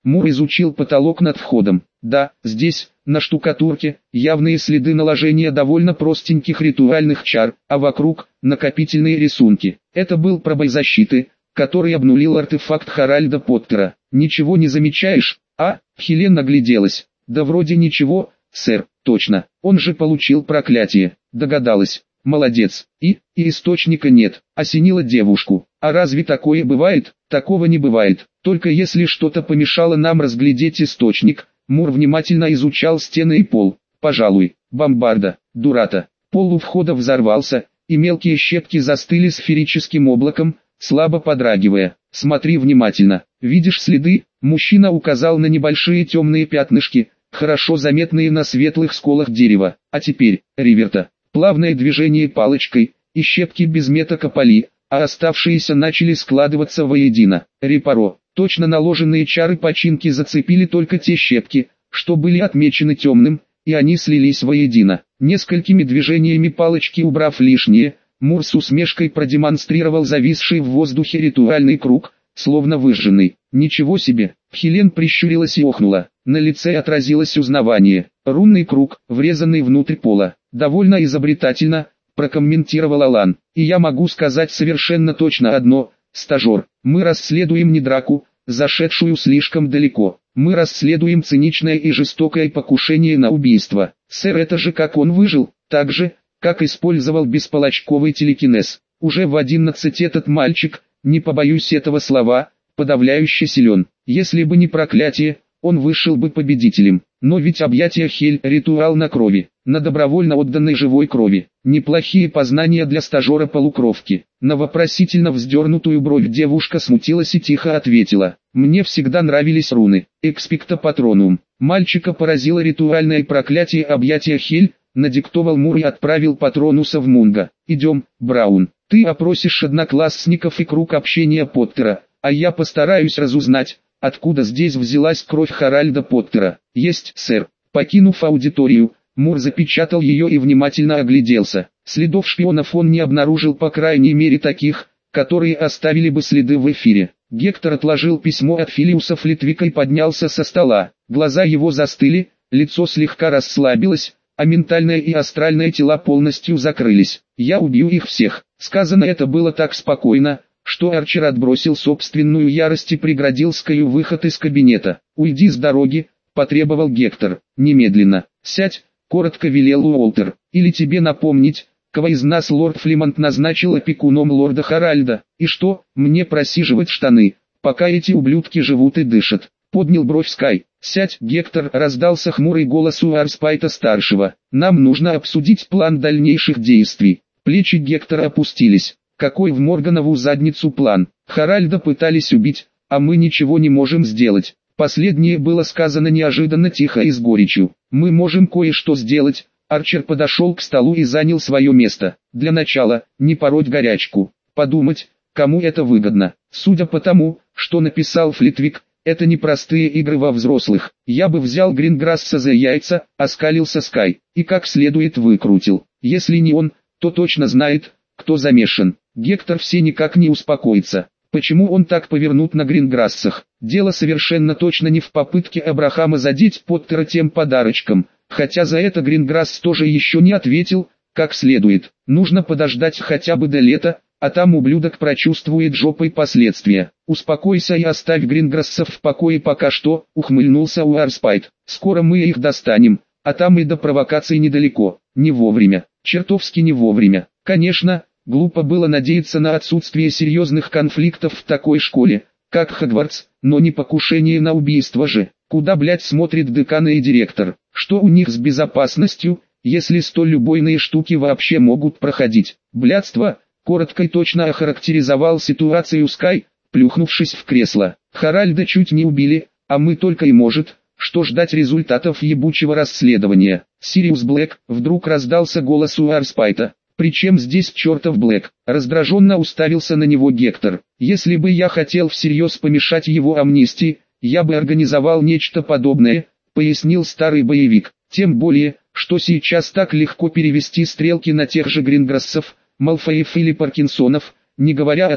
Мур изучил потолок над входом. Да, здесь, на штукатурке, явные следы наложения довольно простеньких ритуальных чар, а вокруг – накопительные рисунки. Это был пробой защиты, который обнулил артефакт Харальда Поттера. «Ничего не замечаешь, а?» Хелен нагляделась. «Да вроде ничего, сэр, точно, он же получил проклятие». Догадалась. «Молодец. И источника нет», — осенила девушку. «А разве такое бывает?» «Такого не бывает. Только если что-то помешало нам разглядеть источник». Мур внимательно изучал стены и пол. «Пожалуй, бомбарда, дурата». Пол у входа взорвался, и мелкие щепки застыли сферическим облаком, слабо подрагивая. «Смотри внимательно. Видишь следы?» Мужчина указал на небольшие темные пятнышки, хорошо заметные на светлых сколах дерева. «А теперь, Риверта». Плавное движение палочкой, и щепки без метока пали, а оставшиеся начали складываться воедино. Репаро. Точно наложенные чары починки зацепили только те щепки, что были отмечены темным, и они слились воедино. Несколькими движениями палочки убрав лишнее, Мур с усмешкой продемонстрировал зависший в воздухе ритуальный круг, словно выжженный. «Ничего себе!» Хелен прищурилась и охнула. На лице отразилось узнавание. «Рунный круг, врезанный внутрь пола. Довольно изобретательно», прокомментировал Алан. «И я могу сказать совершенно точно одно, стажер. Мы расследуем не драку, зашедшую слишком далеко. Мы расследуем циничное и жестокое покушение на убийство. Сэр, это же как он выжил, так же, как использовал бесполочковый телекинез. Уже в 11 этот мальчик, не побоюсь этого слова, подавляюще силен. Если бы не проклятие, он вышел бы победителем. Но ведь объятия Хель – ритуал на крови, на добровольно отданной живой крови. Неплохие познания для стажера-полукровки». На вопросительно вздернутую бровь девушка смутилась и тихо ответила: «Мне всегда нравились руны. Экспекто патронум». Мальчика поразило ритуальное проклятие объятия Хель, надиктовал Мур и отправил Патронуса в Мунго. «Идем, Браун, ты опросишь одноклассников и круг общения Поттера, а я постараюсь разузнать, откуда здесь взялась кровь Харальда Поттера». «Есть, сэр». Покинув аудиторию, Мур запечатал ее и внимательно огляделся. Следов шпионов он не обнаружил, по крайней мере таких, которые оставили бы следы в эфире. Гектор отложил письмо от Филиуса Флитвика и поднялся со стола. Глаза его застыли, лицо слегка расслабилось, а ментальное и астральное тела полностью закрылись. «Я убью их всех». Сказано это было так спокойно, что Арчер отбросил собственную ярость и преградил Скаю выход из кабинета. «Уйди с дороги», — потребовал Гектор. «Немедленно. Сядь», — коротко велел Уолтер. «Или тебе напомнить, кого из нас лорд Флимонт назначил опекуном лорда Харальда? И что, мне просиживать штаны, пока эти ублюдки живут и дышат?» Поднял бровь Скай. «Сядь, Гектор», — раздался хмурый голос у Арспайта-старшего. «Нам нужно обсудить план дальнейших действий». Плечи Гектора опустились. «Какой в Морганову задницу план? Харальда пытались убить, а мы ничего не можем сделать». Последнее было сказано неожиданно тихо и с горечью. «Мы можем кое-что сделать». Арчер подошел к столу и занял свое место. «Для начала, не пороть горячку. Подумать, кому это выгодно. Судя по тому, что написал Флитвик, это не простые игры во взрослых. Я бы взял Гринграсса за яйца», — оскалился Скай, «и как следует выкрутил. Если не он, то точно знает, кто замешан». Гектор все никак не успокоится. Почему он так повернут на Гринграссах? Дело совершенно точно не в попытке Абрахама задеть Поттера тем подарочком, хотя за это Гринграсс тоже еще не ответил, как следует. Нужно подождать хотя бы до лета, а там ублюдок прочувствует жопой последствия. «Успокойся и оставь Гринграссов в покое пока что», — ухмыльнулся Уарспайт. «Скоро мы их достанем, а там и до провокаций недалеко. Не вовремя, чертовски не вовремя. Конечно, глупо было надеяться на отсутствие серьезных конфликтов в такой школе, как Хогвартс, но не покушение на убийство же. Куда, блять, смотрит декан и директор? Что у них с безопасностью, если столь убойные штуки вообще могут проходить? Блядство», — коротко и точно охарактеризовал ситуацию Скай, плюхнувшись в кресло. «Харальда чуть не убили, а мы только и может, что ждать результатов ебучего расследования». «Сириус Блэк», — вдруг раздался голос у Арспайта. «Причем здесь чертов Блэк?» — раздраженно уставился на него Гектор. «Если бы я хотел всерьез помешать его амнистии, я бы организовал нечто подобное», — пояснил старый боевик. «Тем более, что сейчас так легко перевести стрелки на тех же Гринграссов, Малфоев или Паркинсонов, не говоря о том,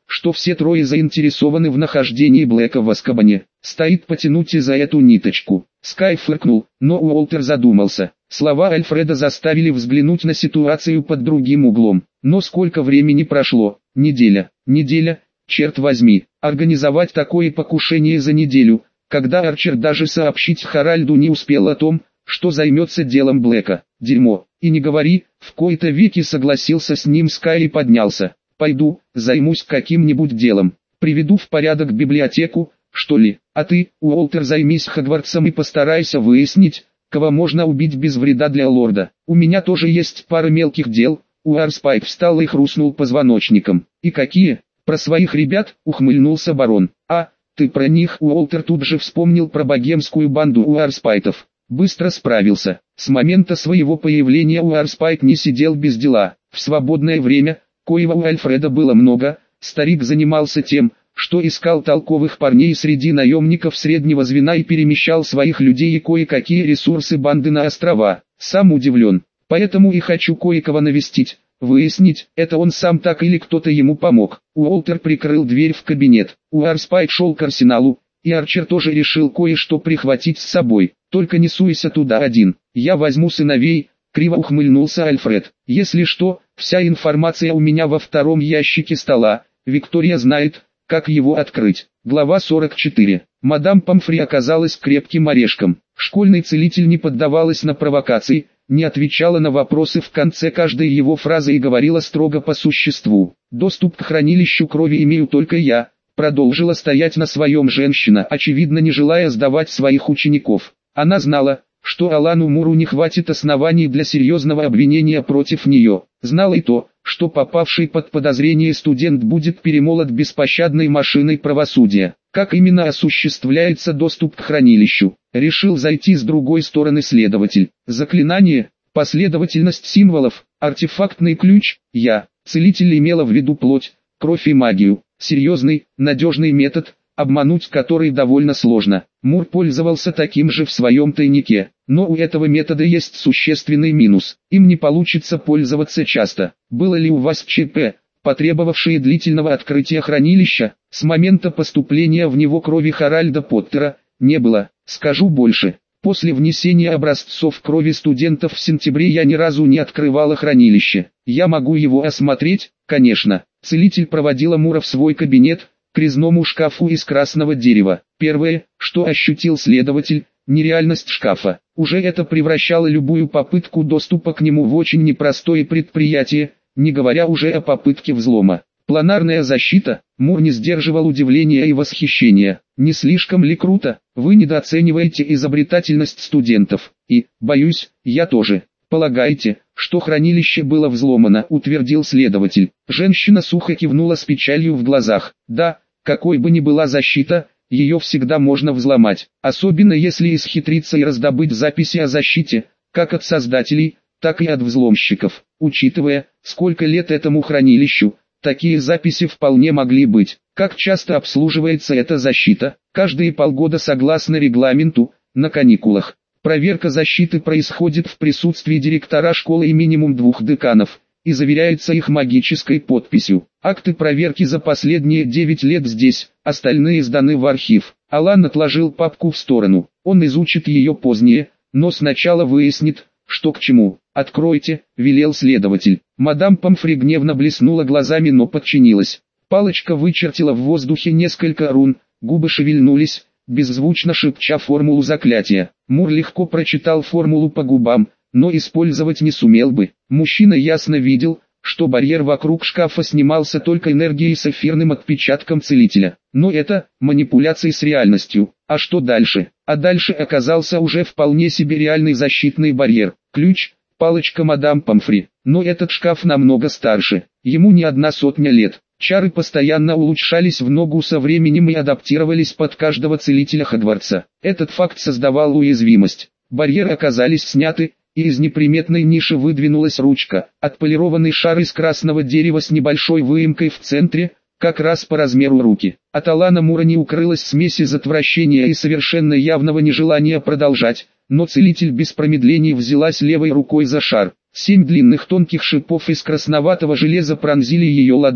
что все трое заинтересованы в нахождении Блэка в Азкабане. Стоит потянуть и за эту ниточку. Скай фыркнул, но Уолтер задумался. Слова Альфреда заставили взглянуть на ситуацию под другим углом. Но сколько времени прошло? Неделя. Неделя, черт возьми. Организовать такое покушение за неделю, когда Арчер даже сообщить Харальду не успел о том, что займется делом Блэка. Дерьмо. И не говори, в кои-то веки согласился с ним Скай и поднялся. Пойду, займусь каким-нибудь делом. Приведу в порядок библиотеку, что ли. А ты, Уолтер, займись Хогвартсом и постарайся выяснить, кого можно убить без вреда для лорда. У меня тоже есть пара мелких дел. Уарспайк встал и хрустнул позвоночником. И какие? Про своих ребят, ухмыльнулся барон. А, ты про них? Уолтер тут же вспомнил про богемскую банду Уарспайтов. Быстро справился. С момента своего появления Уарспайк не сидел без дела. В свободное время, коего у Альфреда было много, старик занимался тем, что искал толковых парней среди наемников среднего звена и перемещал своих людей и кое-какие ресурсы банды на острова. Сам удивлен. Поэтому и хочу кое-кого навестить, выяснить, это он сам так или кто-то ему помог. Уолтер прикрыл дверь в кабинет. Уарспайк шел к арсеналу, и Арчер тоже решил кое-что прихватить с собой. Только не суйся туда один. Я возьму сыновей, криво ухмыльнулся Альфред. Если что, вся информация у меня во втором ящике стола. Виктория знает, как его открыть. Глава 44. Мадам Помфри оказалась крепким орешком. Школьный целитель не поддавалась на провокации, не отвечала на вопросы в конце каждой его фразы и говорила строго по существу. «Доступ к хранилищу крови имею только я», продолжила стоять на своем женщина, очевидно не желая сдавать своих учеников. Она знала, что Алану Муру не хватит оснований для серьезного обвинения против нее. Знала и то, что попавший под подозрение студент будет перемолот беспощадной машиной правосудия. Как именно осуществляется доступ к хранилищу, решил зайти с другой стороны следователь. Заклинание, последовательность символов, артефактный ключ. Целитель имела в виду плоть, кровь и магию. Серьезный, надежный метод, обмануть который довольно сложно. Мур пользовался таким же в своем тайнике, но у этого метода есть существенный минус. Им не получится пользоваться часто. Было ли у вас ЧП, потребовавшие длительного открытия хранилища? С момента поступления в него крови Харальда Поттера не было. Скажу больше. После внесения образцов крови студентов в сентябре я ни разу не открывала хранилище. Я могу его осмотреть, конечно. Целитель проводила Мура в свой кабинет, к резному шкафу из красного дерева. Первое, что ощутил следователь, нереальность шкафа. Уже это превращало любую попытку доступа к нему в очень непростое предприятие, не говоря уже о попытке взлома. Планарная защита. Мур не сдерживал удивления и восхищения. Не слишком ли круто? Вы недооцениваете изобретательность студентов. И, боюсь, я тоже. Полагаете, что хранилище было взломано, утвердил следователь. Женщина сухо кивнула с печалью в глазах. Да, какой бы ни была защита, ее всегда можно взломать. Особенно если исхитриться и раздобыть записи о защите, как от создателей, так и от взломщиков. Учитывая, сколько лет этому хранилищу, такие записи вполне могли быть. Как часто обслуживается эта защита? Каждые полгода согласно регламенту, на каникулах. Проверка защиты происходит в присутствии директора школы и минимум 2 деканов, и заверяется их магической подписью. Акты проверки за последние 9 лет здесь, остальные сданы в архив. Алан отложил папку в сторону. Он изучит ее позднее, но сначала выяснит, что к чему. «Откройте», — велел следователь. Мадам Помфри гневно блеснула глазами, но подчинилась. Палочка вычертила в воздухе несколько рун, губы шевельнулись, беззвучно шепча формулу заклятия. Мур легко прочитал формулу по губам, но использовать не сумел бы. Мужчина ясно видел, что барьер вокруг шкафа снимался только энергией с эфирным отпечатком целителя. Но это манипуляции с реальностью. А что дальше? А дальше оказался уже вполне себе реальный защитный барьер. Ключ, палочка мадам Помфри. Но этот шкаф намного старше. Ему не 100 лет. Чары постоянно улучшались в ногу со временем и адаптировались под каждого целителя Хогвартса. Этот факт создавал уязвимость. Барьеры оказались сняты, и из неприметной ниши выдвинулась ручка. Отполированный шар из красного дерева с небольшой выемкой в центре, как раз по размеру руки. От Алана Мура не укрылась смесь из отвращения и совершенно явного нежелания продолжать, но целитель без промедлений взялась левой рукой за шар. 7 длинных тонких шипов из красноватого железа пронзили ее ладонь,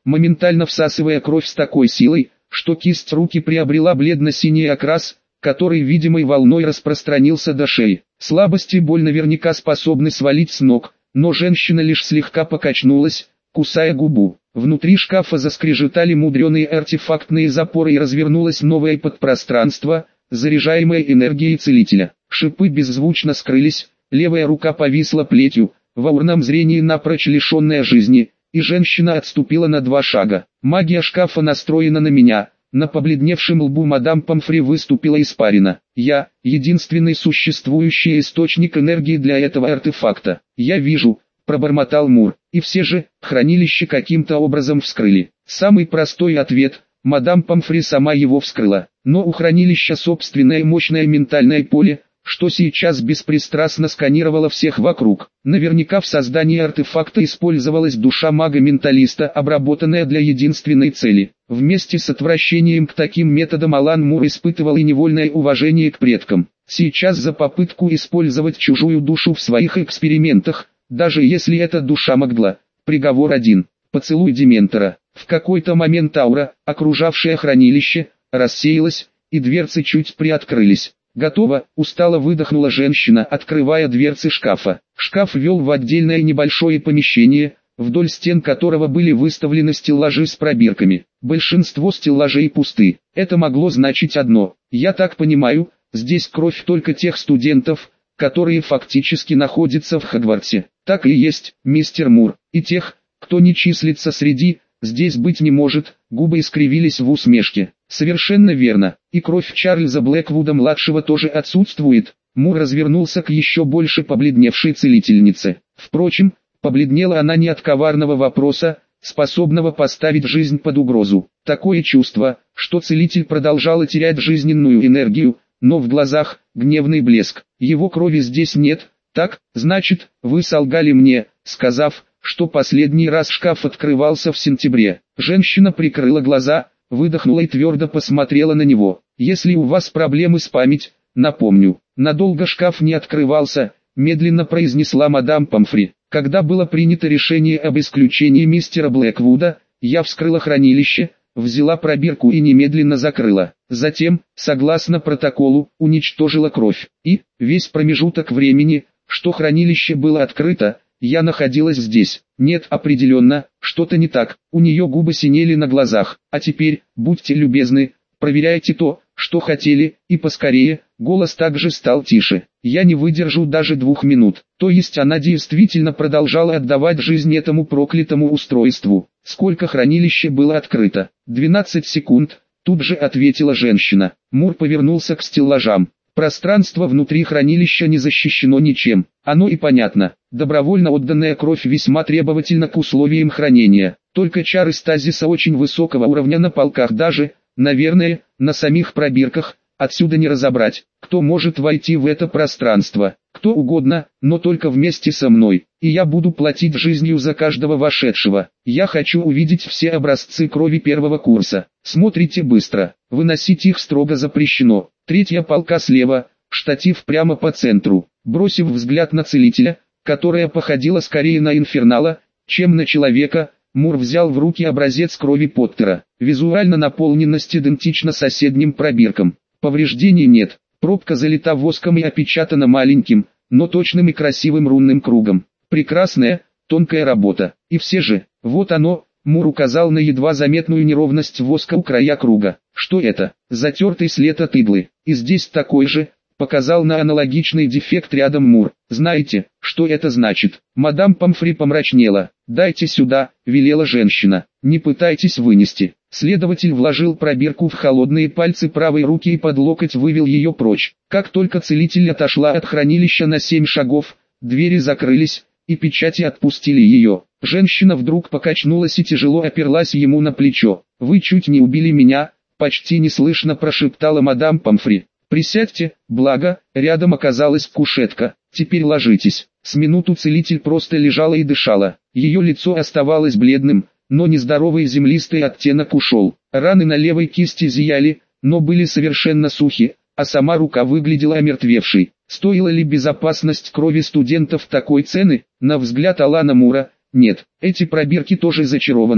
моментально всасывая кровь с такой силой, что кисть руки приобрела бледно-синий окрас, который видимой волной распространился до шеи. Слабость и боль наверняка способны свалить с ног, но женщина лишь слегка покачнулась, кусая губу. Внутри шкафа заскрежетали мудреные артефактные запоры и развернулось новое подпространство, заряжаемое энергией целителя. Шипы беззвучно скрылись, левая рука повисла плетью, в аурном зрении напрочь лишенная жизни, и женщина отступила на 2 шага. Магия шкафа настроена на меня. На побледневшем лбу мадам Помфри выступила испарина. Я — единственный существующий источник энергии для этого артефакта. Я вижу, пробормотал Мур, и все же, хранилище каким-то образом вскрыли. Самый простой ответ — мадам Помфри сама его вскрыла. Но у хранилища собственное мощное ментальное поле, что сейчас беспристрастно сканировало всех вокруг. Наверняка в создании артефакта использовалась душа мага-менталиста, обработанная для единственной цели. Вместе с отвращением к таким методам Алан Мур испытывал и невольное уважение к предкам. Сейчас за попытку использовать чужую душу в своих экспериментах, даже если это душа Магдла, приговор один – поцелуй Дементора. В какой-то момент аура, окружавшая хранилище, рассеялась, и дверцы чуть приоткрылись. «Готово», — устало выдохнула женщина, открывая дверцы шкафа. Шкаф вел в отдельное небольшое помещение, вдоль стен которого были выставлены стеллажи с пробирками. Большинство стеллажей пусты. Это могло значить одно. Я так понимаю, здесь кровь только тех студентов, которые фактически находятся в Хогвартсе. Так и есть, мистер Мур. И тех, кто не числится среди, здесь быть не может. Губы искривились в усмешке. Совершенно верно. И кровь Чарльза Блэквуда-младшего тоже отсутствует. Мур развернулся к еще больше побледневшей целительнице. Впрочем, побледнела она не от коварного вопроса, способного поставить жизнь под угрозу. Такое чувство, что целитель продолжала терять жизненную энергию, но в глазах гневный блеск. Его крови здесь нет. Так, значит, вы солгали мне, сказав, что последний раз шкаф открывался в сентябре. Женщина прикрыла глаза, выдохнула и твердо посмотрела на него. «Если у вас проблемы с памятью, напомню, надолго шкаф не открывался», медленно произнесла мадам Помфри. «Когда было принято решение об исключении мистера Блэквуда, я вскрыла хранилище, взяла пробирку и немедленно закрыла. Затем, согласно протоколу, уничтожила кровь. И, весь промежуток времени, что хранилище было открыто, я находилась здесь. Нет, определенно, что-то не так». У нее губы синели на глазах. «А теперь, будьте любезны, проверяйте то, что хотели, и поскорее». Голос также стал тише. «Я не выдержу даже 2 минут». То есть она действительно продолжала отдавать жизнь этому проклятому устройству. «Сколько хранилище было открыто?» 12 секунд, тут же ответила женщина. Мур повернулся к стеллажам. Пространство внутри хранилища не защищено ничем. Оно и понятно. Добровольно отданная кровь весьма требовательна к условиям хранения. Только чары стазиса очень высокого уровня на полках даже, наверное, на самих пробирках, отсюда не разобрать, кто может войти в это пространство. Кто угодно, но только вместе со мной. И я буду платить жизнью за каждого вошедшего. Я хочу увидеть все образцы крови первого курса. Смотрите быстро. Выносить их строго запрещено. 3-я полка слева, штатив прямо по центру. Бросив взгляд на целителя, которая походила скорее на инфернала, чем на человека, Мур взял в руки образец крови Поттера. Визуально наполненность идентична соседним пробиркам. Повреждений нет. Пробка залита воском и опечатана маленьким, но точным и красивым рунным кругом. Прекрасная, тонкая работа. И все же, вот оно, Мур указал на едва заметную неровность воска у края круга. Что это? Затертый след от иглы. И здесь такой же, показал на аналогичный дефект рядом Мур. Знаете, что это значит? Мадам Помфри помрачнела. «Дайте сюда», — велела женщина. «Не пытайтесь вынести». Следователь вложил пробирку в холодные пальцы правой руки и под локоть вывел ее прочь. Как только целитель отошла от хранилища на 7 шагов, двери закрылись, и печати отпустили ее. Женщина вдруг покачнулась и тяжело оперлась ему на плечо. «Вы чуть не убили меня», — почти неслышно прошептала мадам Помфри. «Присядьте, благо, рядом оказалась кушетка. Теперь ложитесь». С минуту целитель просто лежала и дышала. Ее лицо оставалось бледным, но нездоровый землистый оттенок ушел. Раны на левой кисти зияли, но были совершенно сухи, а сама рука выглядела омертвевшей. Стоила ли безопасность крови студентов такой цены? На взгляд Алана Мура, нет. Эти пробирки тоже зачарованы,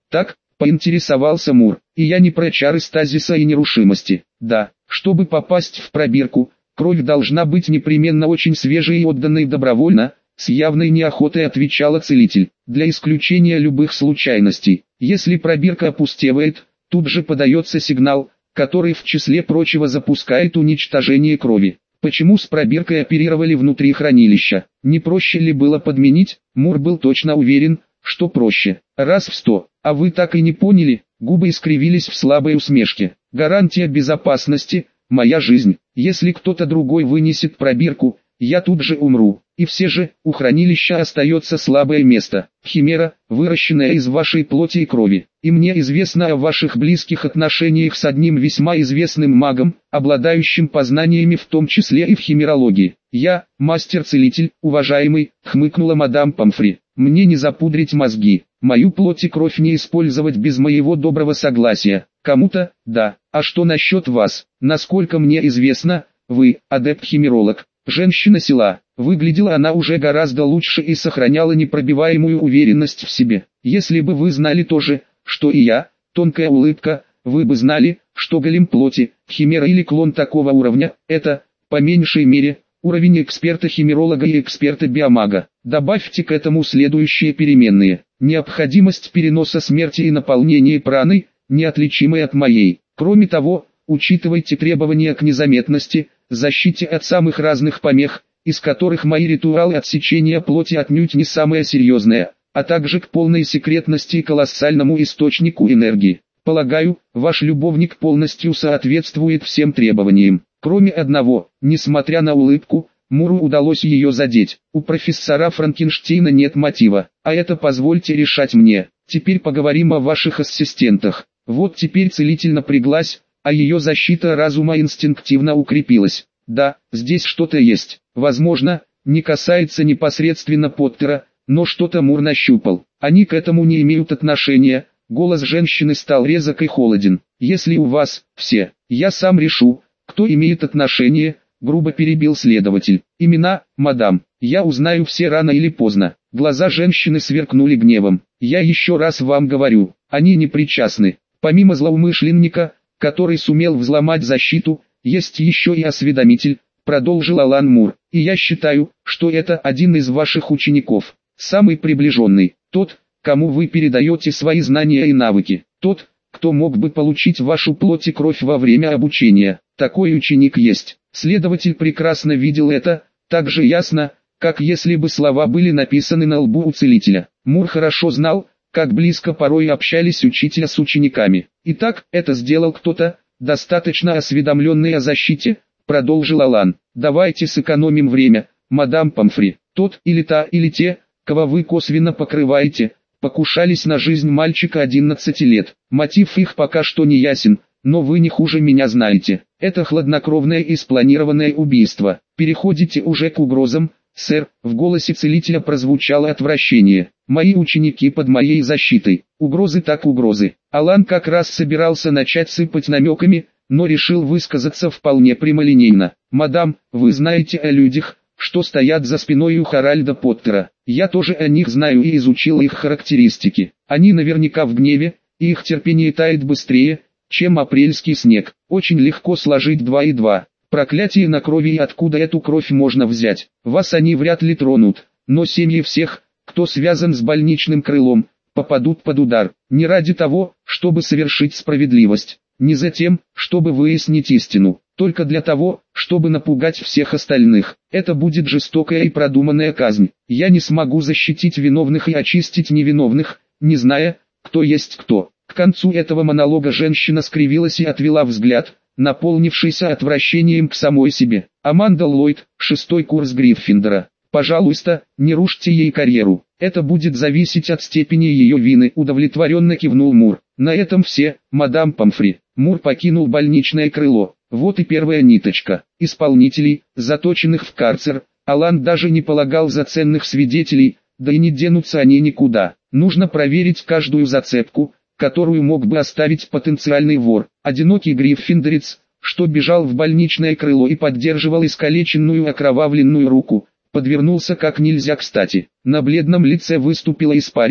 Так, поинтересовался Мур. И я не про чары стазиса и нерушимости. Да, чтобы попасть в пробирку, кровь должна быть непременно очень свежей и отданной добровольно, с явной неохотой отвечала целитель. Для исключения любых случайностей. Если пробирка опустевает, тут же подается сигнал, который в числе прочего запускает уничтожение крови. Почему с пробиркой оперировали внутри хранилища? Не проще ли было подменить? Мур был точно уверен, что проще. Раз в 100. А вы так и не поняли? Губы искривились в слабой усмешке. Гарантия безопасности – моя жизнь. Если кто-то другой вынесет пробирку, я тут же умру. И все же, у хранилища остается слабое место. Химера, выращенная из вашей плоти и крови. И мне известно о ваших близких отношениях с одним весьма известным магом, обладающим познаниями в том числе и в химерологии. Я, мастер-целитель, уважаемый, хмыкнула мадам Помфри. Мне не запудрить мозги. Мою плоть и кровь не использовать без моего доброго согласия. Кому-то, да. А что насчет вас? Насколько мне известно, вы, адепт-химеролог. Женщина села. Выглядела она уже гораздо лучше и сохраняла непробиваемую уверенность в себе. Если бы вы знали то же, что и я, тонкая улыбка, вы бы знали, что голем плоти, химера или клон такого уровня, это, по меньшей мере, уровень эксперта-химеролога и эксперта-биомага. Добавьте к этому следующие переменные. Необходимость переноса смерти и наполнения праной, неотличимой от моей. Кроме того, учитывайте требования к незаметности, защите от самых разных помех, из которых мои ритуалы отсечения плоти отнюдь не самое серьезное, а также к полной секретности и колоссальному источнику энергии. Полагаю, ваш любовник полностью соответствует всем требованиям. Кроме одного, несмотря на улыбку, Муру удалось ее задеть. У профессора Франкенштейна нет мотива, а это позвольте решать мне. Теперь поговорим о ваших ассистентах. Вот теперь целитель напряглась, а ее защита разума инстинктивно укрепилась. Да, здесь что-то есть. Возможно, не касается непосредственно Поттера, но что-то Мур нащупал. Они к этому не имеют отношения. Голос женщины стал резок и холоден. Если у вас, все, я сам решу, кто имеет отношение, грубо перебил следователь. Имена, мадам, я узнаю все рано или поздно. Глаза женщины сверкнули гневом. Я еще раз вам говорю, они не причастны. Помимо злоумышленника, который сумел взломать защиту, есть еще и осведомитель, продолжил Алан Мур. И я считаю, что это один из ваших учеников. Самый приближенный, тот, кому вы передаете свои знания и навыки. Тот, кто мог бы получить вашу плоть и кровь во время обучения. Такой ученик есть. Следователь прекрасно видел это, так же ясно, как если бы слова были написаны на лбу у целителя. Мур хорошо знал, как близко порой общались учителя с учениками. Итак, это сделал кто-то, достаточно осведомленный о защите, продолжил Алан. Давайте сэкономим время, мадам Помфри. Тот или та или те, кого вы косвенно покрываете, покушались на жизнь мальчика 11 лет. Мотив их пока что не ясен, но вы не хуже меня знаете. Это хладнокровное и спланированное убийство. Переходите уже к угрозам, сэр. В голосе целителя прозвучало отвращение. Мои ученики под моей защитой. Угрозы так угрозы. Алан как раз собирался начать сыпать намеками, но решил высказаться вполне прямолинейно. Мадам, вы знаете о людях, что стоят за спиной у Харальда Поттера. Я тоже о них знаю и изучил их характеристики. Они наверняка в гневе, и их терпение тает быстрее, чем апрельский снег. Очень легко сложить 2 и 2. Проклятие на крови, и откуда эту кровь можно взять? Вас они вряд ли тронут, но семьи всех, кто связан с больничным крылом, попадут под удар. Не ради того, чтобы совершить справедливость, не за тем, чтобы выяснить истину, только для того, чтобы напугать всех остальных. Это будет жестокая и продуманная казнь. Я не смогу защитить виновных и очистить невиновных, не зная, кто есть кто. К концу этого монолога женщина скривилась и отвела взгляд, наполнившийся отвращением к самой себе. Аманда Ллойд, 6-й курс Гриффиндора. Пожалуйста, не рушьте ей карьеру. Это будет зависеть от степени ее вины, удовлетворенно кивнул Мур. На этом все, мадам Помфри. Мур покинул больничное крыло. Вот и первая ниточка. Исполнителей, заточенных в карцер, Алан даже не полагал за ценных свидетелей, да и не денутся они никуда. Нужно проверить каждую зацепку, которую мог бы оставить потенциальный вор. Одинокий гриффиндорец, что бежал в больничное крыло и поддерживал искалеченную окровавленную руку, подвернулся как нельзя кстати. На бледном лице выступила испарина,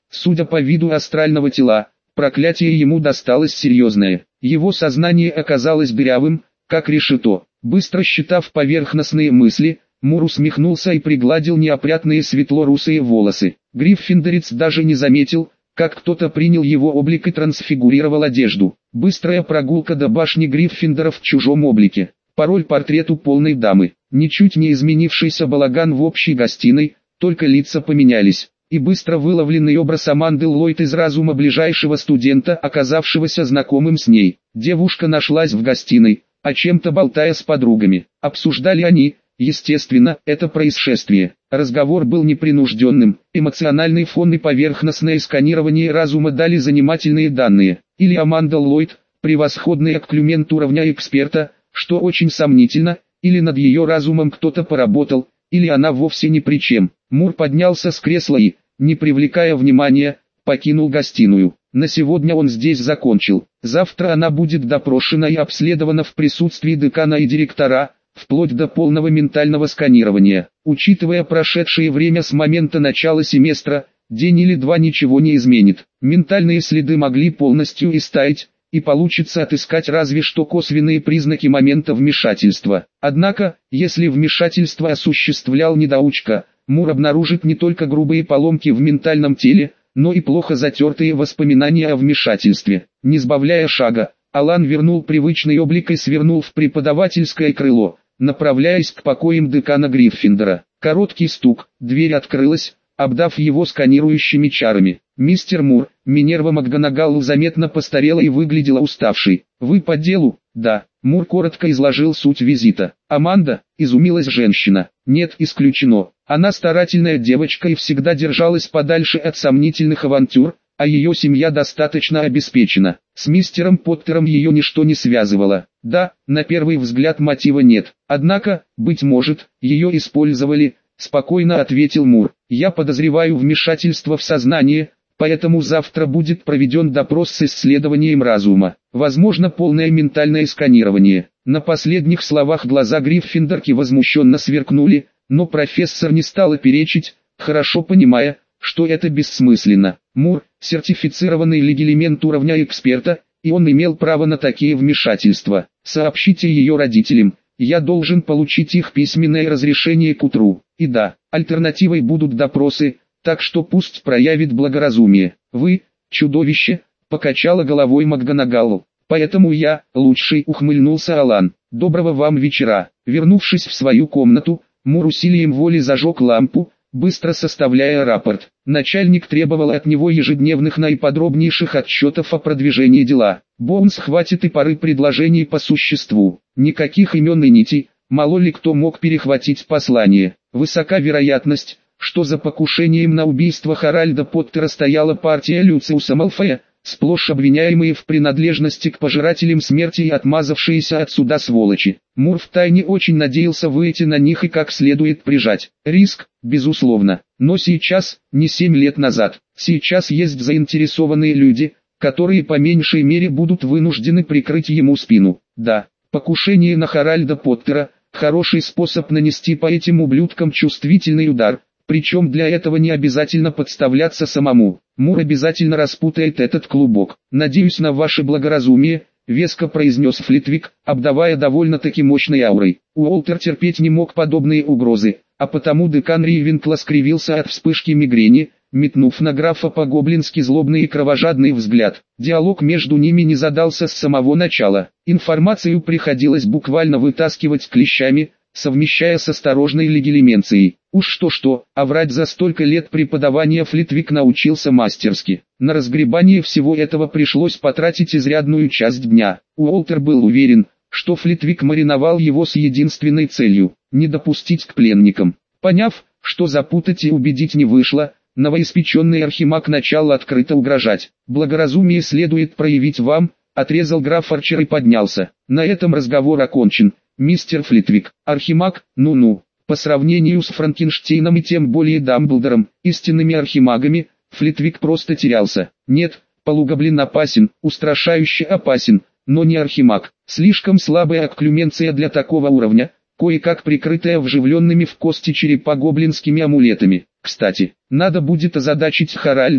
Судя по виду астрального тела, проклятие ему досталось серьезное. Его сознание оказалось дырявым, как решето. Быстро считав поверхностные мысли, Мур усмехнулся и пригладил неопрятные светло-русые волосы. Гриффиндорец даже не заметил, как кто-то принял его облик и трансфигурировал одежду. Быстрая прогулка до башни Гриффиндоров в чужом облике. Пароль портрету полной дамы. Ничуть не изменившийся балаган в общей гостиной, только лица поменялись. И быстро выловленный образ Аманды Ллойд из разума ближайшего студента, оказавшегося знакомым с ней. Девушка нашлась в гостиной, о чем-то болтая с подругами. Обсуждали они, естественно, это происшествие. Разговор был непринужденным, эмоциональный фон и поверхностное сканирование разума дали занимательные данные. Или Аманда Ллойд, превосходный акклюмент уровня эксперта, что очень сомнительно, или над ее разумом кто-то поработал, или она вовсе ни при чем. Мур поднялся с кресла и, не привлекая внимания, покинул гостиную. На сегодня он здесь закончил. Завтра она будет допрошена и обследована в присутствии декана и директора, вплоть до полного ментального сканирования. Учитывая прошедшее время с момента начала семестра, день или два ничего не изменит. Ментальные следы могли полностью истаять, и получится отыскать разве что косвенные признаки момента вмешательства. Однако, если вмешательство осуществлял недоучка, Мур обнаружит не только грубые поломки в ментальном теле, но и плохо затертые воспоминания о вмешательстве. Не сбавляя шага, Алан вернул привычный облик и свернул в преподавательское крыло, направляясь к покоям декана Гриффиндора. Короткий стук, дверь открылась, обдав его сканирующими чарами. «Мистер Мур», Минерва МакГонагалл заметно постарела и выглядела уставшей. «Вы по делу?» «Да». Мур коротко изложил суть визита. «Аманда?» – изумилась женщина. «Нет, исключено. Она старательная девочка и всегда держалась подальше от сомнительных авантюр, а ее семья достаточно обеспечена. С мистером Поттером ее ничто не связывало. Да, на первый взгляд мотива нет. Однако, быть может, ее использовали», – спокойно ответил Мур. «Я подозреваю вмешательство в сознание, поэтому завтра будет проведен допрос с исследованием разума. Возможно, полное ментальное сканирование». На последних словах глаза Гриффиндорки возмущенно сверкнули, но профессор не стала перечить, хорошо понимая, что это бессмысленно. Мур – сертифицированный легилемент уровня эксперта, и он имел право на такие вмешательства. Сообщите ее родителям, я должен получить их письменное разрешение к утру. И да, альтернативой будут допросы, так что пусть проявит благоразумие. «Вы, чудовище», – покачала головой МакГонагалл. «Поэтому я, лучший», – ухмыльнулся Алан. «Доброго вам вечера». Вернувшись в свою комнату, Мур усилием воли зажег лампу, быстро составляя рапорт. Начальник требовал от него ежедневных наиподробнейших отчетов о продвижении дела. Боунс хватит и пары предложений по существу. Никаких имен и нитей, мало ли кто мог перехватить послание. Высока вероятность, что за покушением на убийство Харальда Поттера стояла партия Люциуса Малфоя, сплошь обвиняемые в принадлежности к пожирателям смерти и отмазавшиеся от суда сволочи. Мур втайне очень надеялся выйти на них и как следует прижать. Риск, безусловно, но сейчас, не 7 лет назад. Сейчас есть заинтересованные люди, которые по меньшей мере будут вынуждены прикрыть ему спину. Да, покушение на Харальда Поттера – хороший способ нанести по этим ублюдкам чувствительный удар. Причем для этого не обязательно подставляться самому. Мур обязательно распутает этот клубок. «Надеюсь на ваше благоразумие», — веско произнес Флитвик, обдавая довольно-таки мощной аурой. Уолтер терпеть не мог подобные угрозы, а потому декан Ривенкла скривился от вспышки мигрени, метнув на графа по-гоблински злобный и кровожадный взгляд. Диалог между ними не задался с самого начала. Информацию приходилось буквально вытаскивать клещами, совмещая с осторожной легилеменцией. Уж что-что, а врать за столько лет преподавания Флитвик научился мастерски. На разгребание всего этого пришлось потратить изрядную часть дня. Уолтер был уверен, что Флитвик мариновал его с единственной целью – не допустить к пленникам. Поняв, что запутать и убедить не вышло, новоиспеченный архимаг начал открыто угрожать. «Благоразумие следует проявить вам», – отрезал граф Арчер и поднялся. «На этом разговор окончен. Мистер Флитвик, архимаг, ну-ну, по сравнению с Франкенштейном и тем более Дамблдором, истинными архимагами, Флитвик просто терялся. Нет, полугоблин опасен, устрашающе опасен, но не архимаг. Слишком слабая акклюменция для такого уровня, кое-как прикрытая вживленными в кости черепа гоблинскими амулетами. Кстати, надо будет озадачить Харальда,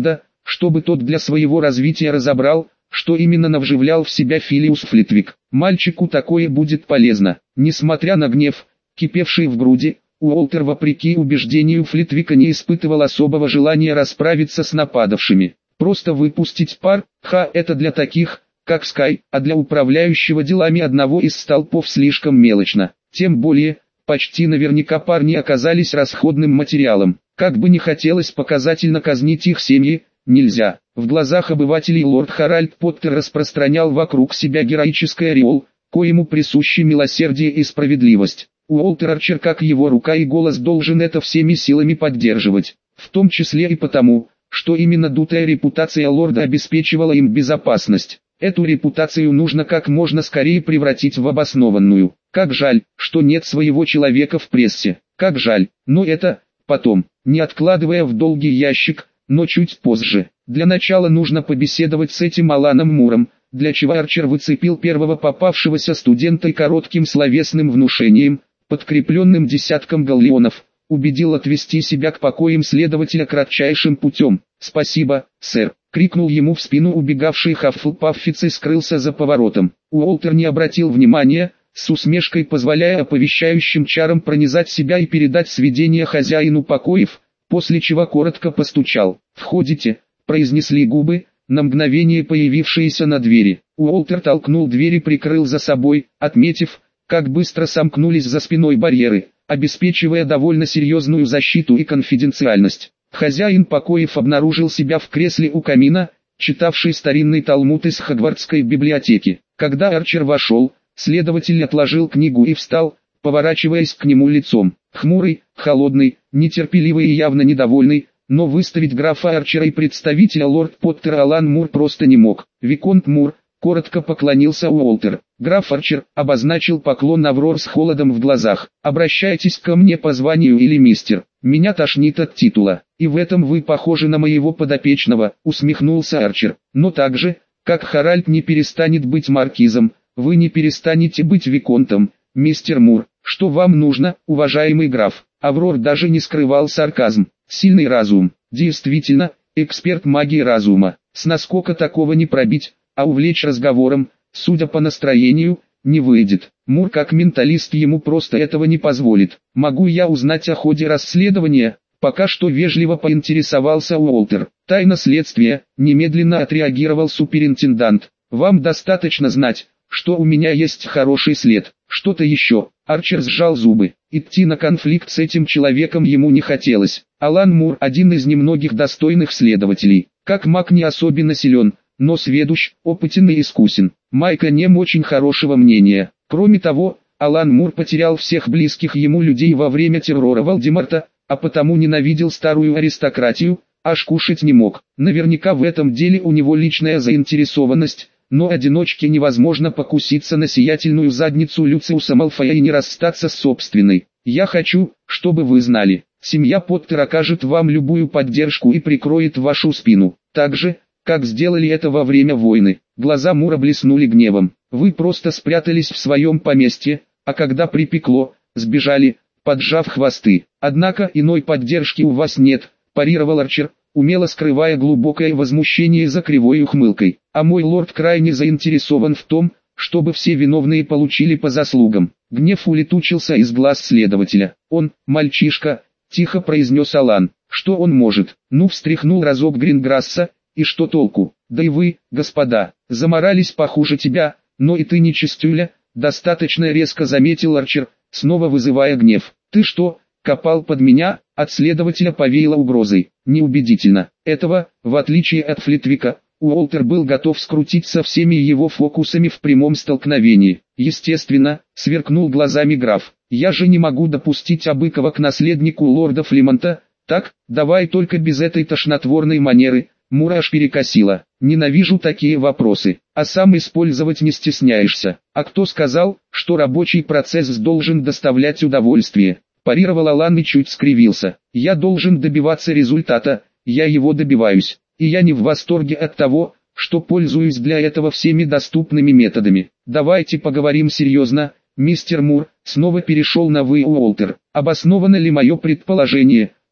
чтобы тот для своего развития разобрал, что именно навживлял в себя Филиус Флитвик. Мальчику такое будет полезно. Несмотря на гнев, кипевший в груди, Уолтер, вопреки убеждению Флитвика, не испытывал особого желания расправиться с нападавшими. Просто выпустить пар, это для таких, как Скай, а для управляющего делами одного из столпов слишком мелочно. Тем более, почти наверняка парни оказались расходным материалом. Как бы не хотелось показательно казнить их семьи, нельзя. В глазах обывателей лорд Харальд Поттер распространял вокруг себя героический ореол, коему присущи милосердие и справедливость. Уолтер Арчер, как его рука и голос, должен это всеми силами поддерживать, в том числе и потому, что именно дутая репутация лорда обеспечивала им безопасность. Эту репутацию нужно как можно скорее превратить в обоснованную. Как жаль, что нет своего человека в прессе. Как жаль, но это потом, не откладывая в долгий ящик, но чуть позже. Для начала нужно побеседовать с этим Аланом Муром, для чего Арчер выцепил первого попавшегося студента и коротким словесным внушением, подкрепленным десятком галлеонов, убедил отвести себя к покоям следователя кратчайшим путем. «Спасибо, сэр!» — крикнул ему в спину убегавший Хаффлпаффиц и скрылся за поворотом. Уолтер не обратил внимания, с усмешкой позволяя оповещающим чарам пронизать себя и передать сведения хозяину покоев, после чего коротко постучал. «Входите», — произнесли губы, на мгновение появившиеся на двери. Уолтер толкнул дверь и прикрыл за собой, отметив, как быстро сомкнулись за спиной барьеры, обеспечивая довольно серьезную защиту и конфиденциальность. Хозяин покоев обнаружил себя в кресле у камина, читавший старинный талмуд из Хогвартской библиотеки. Когда Арчер вошел, следователь отложил книгу и встал, поворачиваясь к нему лицом. Хмурый, холодный, нетерпеливый и явно недовольный, но выставить графа Арчера и представителя лорд Поттера Алан Мур просто не мог. «Виконт Мур», — коротко поклонился Уолтер. Граф Арчер обозначил поклон Аврор с холодом в глазах. «Обращайтесь ко мне по званию или мистер. Меня тошнит от титула, и в этом вы похожи на моего подопечного», — усмехнулся Арчер. «Но так же, как Харальд не перестанет быть маркизом, вы не перестанете быть виконтом, мистер Мур. Что вам нужно, уважаемый граф?» Аврор даже не скрывал сарказм. «Сильный разум. Действительно, эксперт магии разума. С наскока такого не пробить, а увлечь разговором, судя по настроению, не выйдет. Мур как менталист ему просто этого не позволит. Могу я узнать о ходе расследования?» Пока что вежливо поинтересовался Уолтер. «Тайна следствия», — немедленно отреагировал суперинтендант. «Вам достаточно знать, что у меня есть хороший след. Что-то еще?» Арчер сжал зубы. Идти на конфликт с этим человеком ему не хотелось. Алан Мур — один из немногих достойных следователей. Как маг не особенно силен, но сведущ, опытен и искусен. Майк о нем очень хорошего мнения. Кроме того, Алан Мур потерял всех близких ему людей во время террора Волдеморта, а потому ненавидел старую аристократию, аж кушать не мог. Наверняка в этом деле у него личная заинтересованность, но одиночке невозможно покуситься на сиятельную задницу Люциуса Малфоя и не расстаться с собственной. Я хочу, чтобы вы знали, семья Поттер окажет вам любую поддержку и прикроет вашу спину, так же, как сделали это во время войны. Глаза Мура блеснули гневом. Вы просто спрятались в своем поместье, а когда припекло, сбежали, поджав хвосты. Однако иной поддержки у вас нет, парировал Арчер, умело скрывая глубокое возмущение за кривой ухмылкой. А мой лорд крайне заинтересован в том, чтобы все виновные получили по заслугам. Гнев улетучился из глаз следователя. Он, мальчишка, тихо произнес Алан. Что он может? Ну, встряхнул разок Гринграсса, и что толку? Да и вы, господа, заморались похуже тебя, но и ты не чистюля, достаточно резко заметил Арчер, снова вызывая гнев. Ты что, копал под меня? От следователя повеяло угрозой. Неубедительно. Этого, в отличие от Флитвика, Уолтер был готов скрутить со всеми его фокусами в прямом столкновении. Естественно, сверкнул глазами граф. Я же не могу допустить Абыкова к наследнику лорда Флимонта. Так, давай только без этой тошнотворной манеры. Мура аж перекосила. Ненавижу такие вопросы, а сам использовать не стесняешься. А кто сказал, что рабочий процесс должен доставлять удовольствие? Парировал Алан и чуть скривился. Я должен добиваться результата, я его добиваюсь. И я не в восторге от того, что пользуюсь для этого всеми доступными методами. Давайте поговорим серьезно, мистер Мур, снова перешел на «вы» Уолтер. Обосновано ли мое предположение,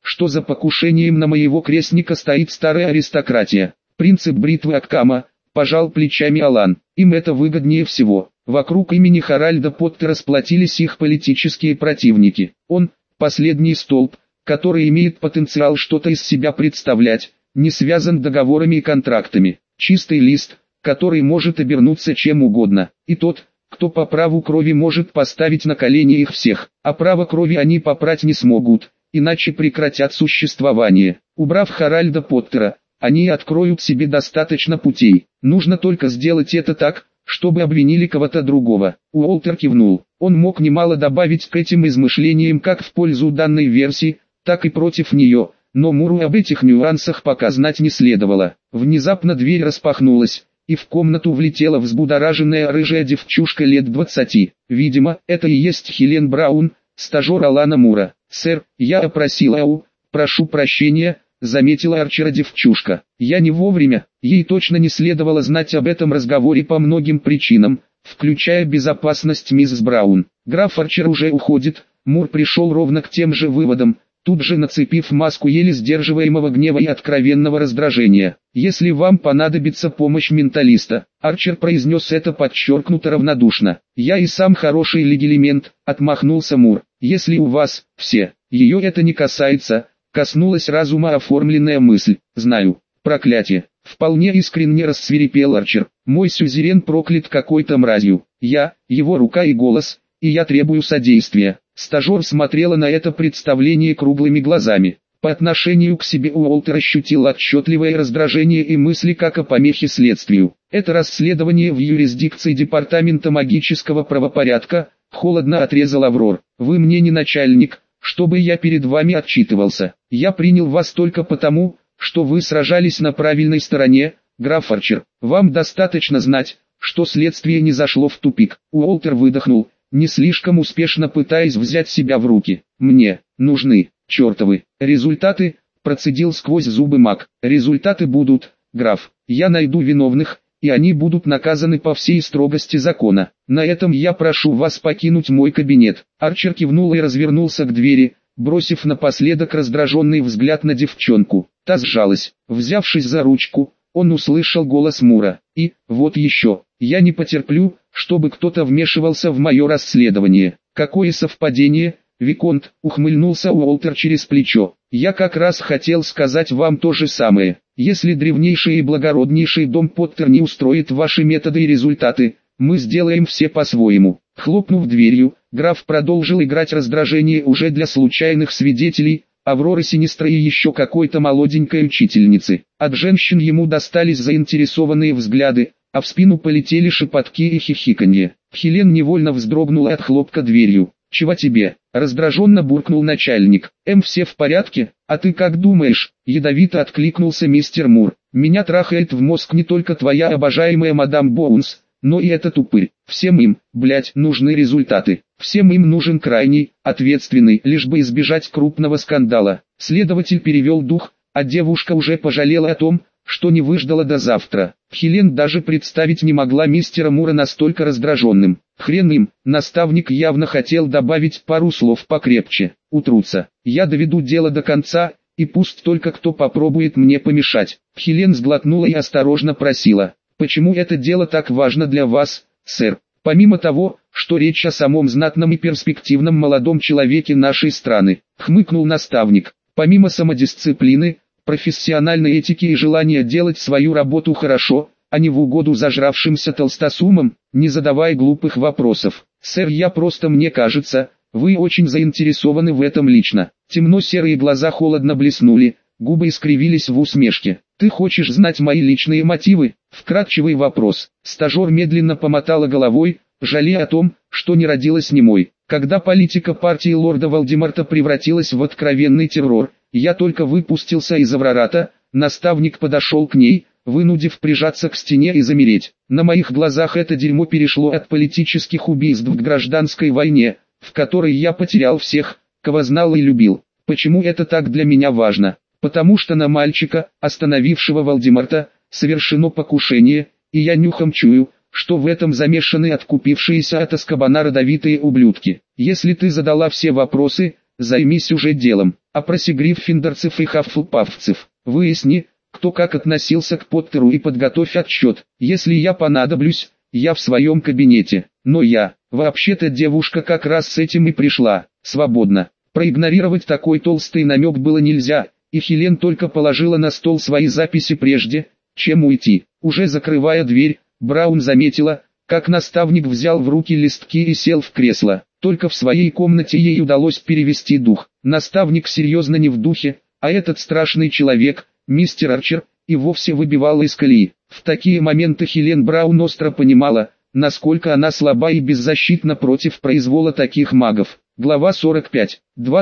что за покушением на моего крестника стоит старая аристократия. Принцип бритвы Оккама, пожал плечами Алан. Им это выгоднее всего. Вокруг имени Харальда Поттера сплотились их политические противники. Он – последний столб, который имеет потенциал что-то из себя представлять, не связан договорами и контрактами. Чистый лист, который может обернуться чем угодно. И тот, кто по праву крови может поставить на колени их всех. А право крови они попрать не смогут, иначе прекратят существование. Убрав Харальда Поттера, они откроют себе достаточно путей. Нужно только сделать это так, чтобы обвинили кого-то другого. Уолтер кивнул. Он мог немало добавить к этим измышлениям как в пользу данной версии, так и против нее, но Муру об этих нюансах пока знать не следовало. Внезапно дверь распахнулась, и в комнату влетела взбудораженная рыжая девчушка лет 20. Видимо, это и есть Хелен Браун, стажер Алана Мура. «Сэр, я опросила прошу прощения», — заметила Арчера девчушка. «Я не вовремя, ей точно не следовало знать об этом разговоре по многим причинам, включая безопасность миссис Браун. Граф Арчер уже уходит». Мур пришел ровно к тем же выводам, тут же нацепив маску еле сдерживаемого гнева и откровенного раздражения. «Если вам понадобится помощь менталиста», Арчер произнес это подчеркнуто равнодушно. «Я и сам хороший легилимент», — отмахнулся Мур. «Если у вас, все, ее это не касается», коснулась разума оформленная мысль. «Знаю, проклятие». Вполне искренне рассвирепел Арчер. «Мой сюзерен проклят какой-то мразью. Я, его рука и голос, и я требую содействия». Стажер смотрела на это представление круглыми глазами. По отношению к себе Уолтер ощутил отчетливое раздражение и мысли как о помехе следствию. «Это расследование в юрисдикции Департамента магического правопорядка», холодно отрезал Аврор. «Вы мне не начальник, чтобы я перед вами отчитывался. Я принял вас только потому, что вы сражались на правильной стороне, граф Арчер. Вам достаточно знать, что следствие не зашло в тупик». Уолтер выдохнул, не слишком успешно пытаясь взять себя в руки. «Мне нужны чертовы результаты», процедил сквозь зубы маг. «Результаты будут, граф. Я найду виновных, и они будут наказаны по всей строгости закона. На этом я прошу вас покинуть мой кабинет». Арчер кивнул и развернулся к двери, бросив напоследок раздраженный взгляд на девчонку. Та сжалась. Взявшись за ручку, он услышал голос Мура. «И, вот еще, я не потерплю, чтобы кто-то вмешивался в мое расследование». «Какое совпадение?» Виконт, ухмыльнулся Уолтер через плечо. «Я как раз хотел сказать вам то же самое. Если древнейший и благороднейший дом Поттер не устроит ваши методы и результаты, мы сделаем все по-своему». Хлопнув дверью, граф продолжил играть раздражение уже для случайных свидетелей, Авроры Синистра и еще какой-то молоденькой учительницы. От женщин ему достались заинтересованные взгляды, а в спину полетели шепотки и хихиканье. Хелен невольно вздрогнула от хлопка дверью. «Чего тебе?» – раздраженно буркнул начальник. «Все в порядке, а ты как думаешь?» – ядовито откликнулся мистер Мур. «Меня трахает в мозг не только твоя обожаемая мадам Боунс, но и этот упырь. Всем им, блять, нужны результаты. Всем им нужен крайний, ответственный, лишь бы избежать крупного скандала». Следователь перевел дух, а девушка уже пожалела о том, что не выждала до завтра. Хелен даже представить не могла мистера Мура настолько раздраженным. Хрен им, наставник явно хотел добавить пару слов покрепче. «Утрутся. Я доведу дело до конца, и пусть только кто попробует мне помешать». Хелен сглотнула и осторожно просила. «Почему это дело так важно для вас, сэр? Помимо того, что речь о самом знатном и перспективном молодом человеке нашей страны», хмыкнул наставник. «Помимо самодисциплины, профессиональной этики и желания делать свою работу хорошо, а не в угоду зажравшимся толстосумам, не задавая глупых вопросов. Сэр, мне кажется, вы очень заинтересованы в этом лично». Темно-серые глаза холодно блеснули, губы искривились в усмешке. «Ты хочешь знать мои личные мотивы?» Вкратчивый вопрос. Стажер медленно помотала головой, жалея о том, что не родилась немой. «Когда политика партии лорда Волдеморта превратилась в откровенный террор, я только выпустился из Аврората», наставник подошел к ней, вынудив прижаться к стене и замереть. «На моих глазах это дерьмо перешло от политических убийств к гражданской войне, в которой я потерял всех, кого знал и любил. Почему это так для меня важно? Потому что на мальчика, остановившего Волдеморта, совершено покушение, и я нюхом чую, что в этом замешаны откупившиеся от Азкабана родовитые ублюдки. Если ты задала все вопросы, займись уже делом». Опроси гриффиндорцев и хаффлпафцев. Выясни, кто как относился к Поттеру и подготовь отчет. Если я понадоблюсь, я в своем кабинете. Но я, вообще-то девушка как раз с этим и пришла. Свободно. Проигнорировать такой толстый намек было нельзя, и Хелен только положила на стол свои записи прежде, чем уйти. Уже закрывая дверь, Браун заметила, как наставник взял в руки листки и сел в кресло. Только в своей комнате ей удалось перевести дух. Наставник серьезно не в духе, а этот страшный человек, мистер Арчер, и вовсе выбивал из колеи. В такие моменты Хелен Браун остро понимала, насколько она слаба и беззащитна против произвола таких магов. Глава 45.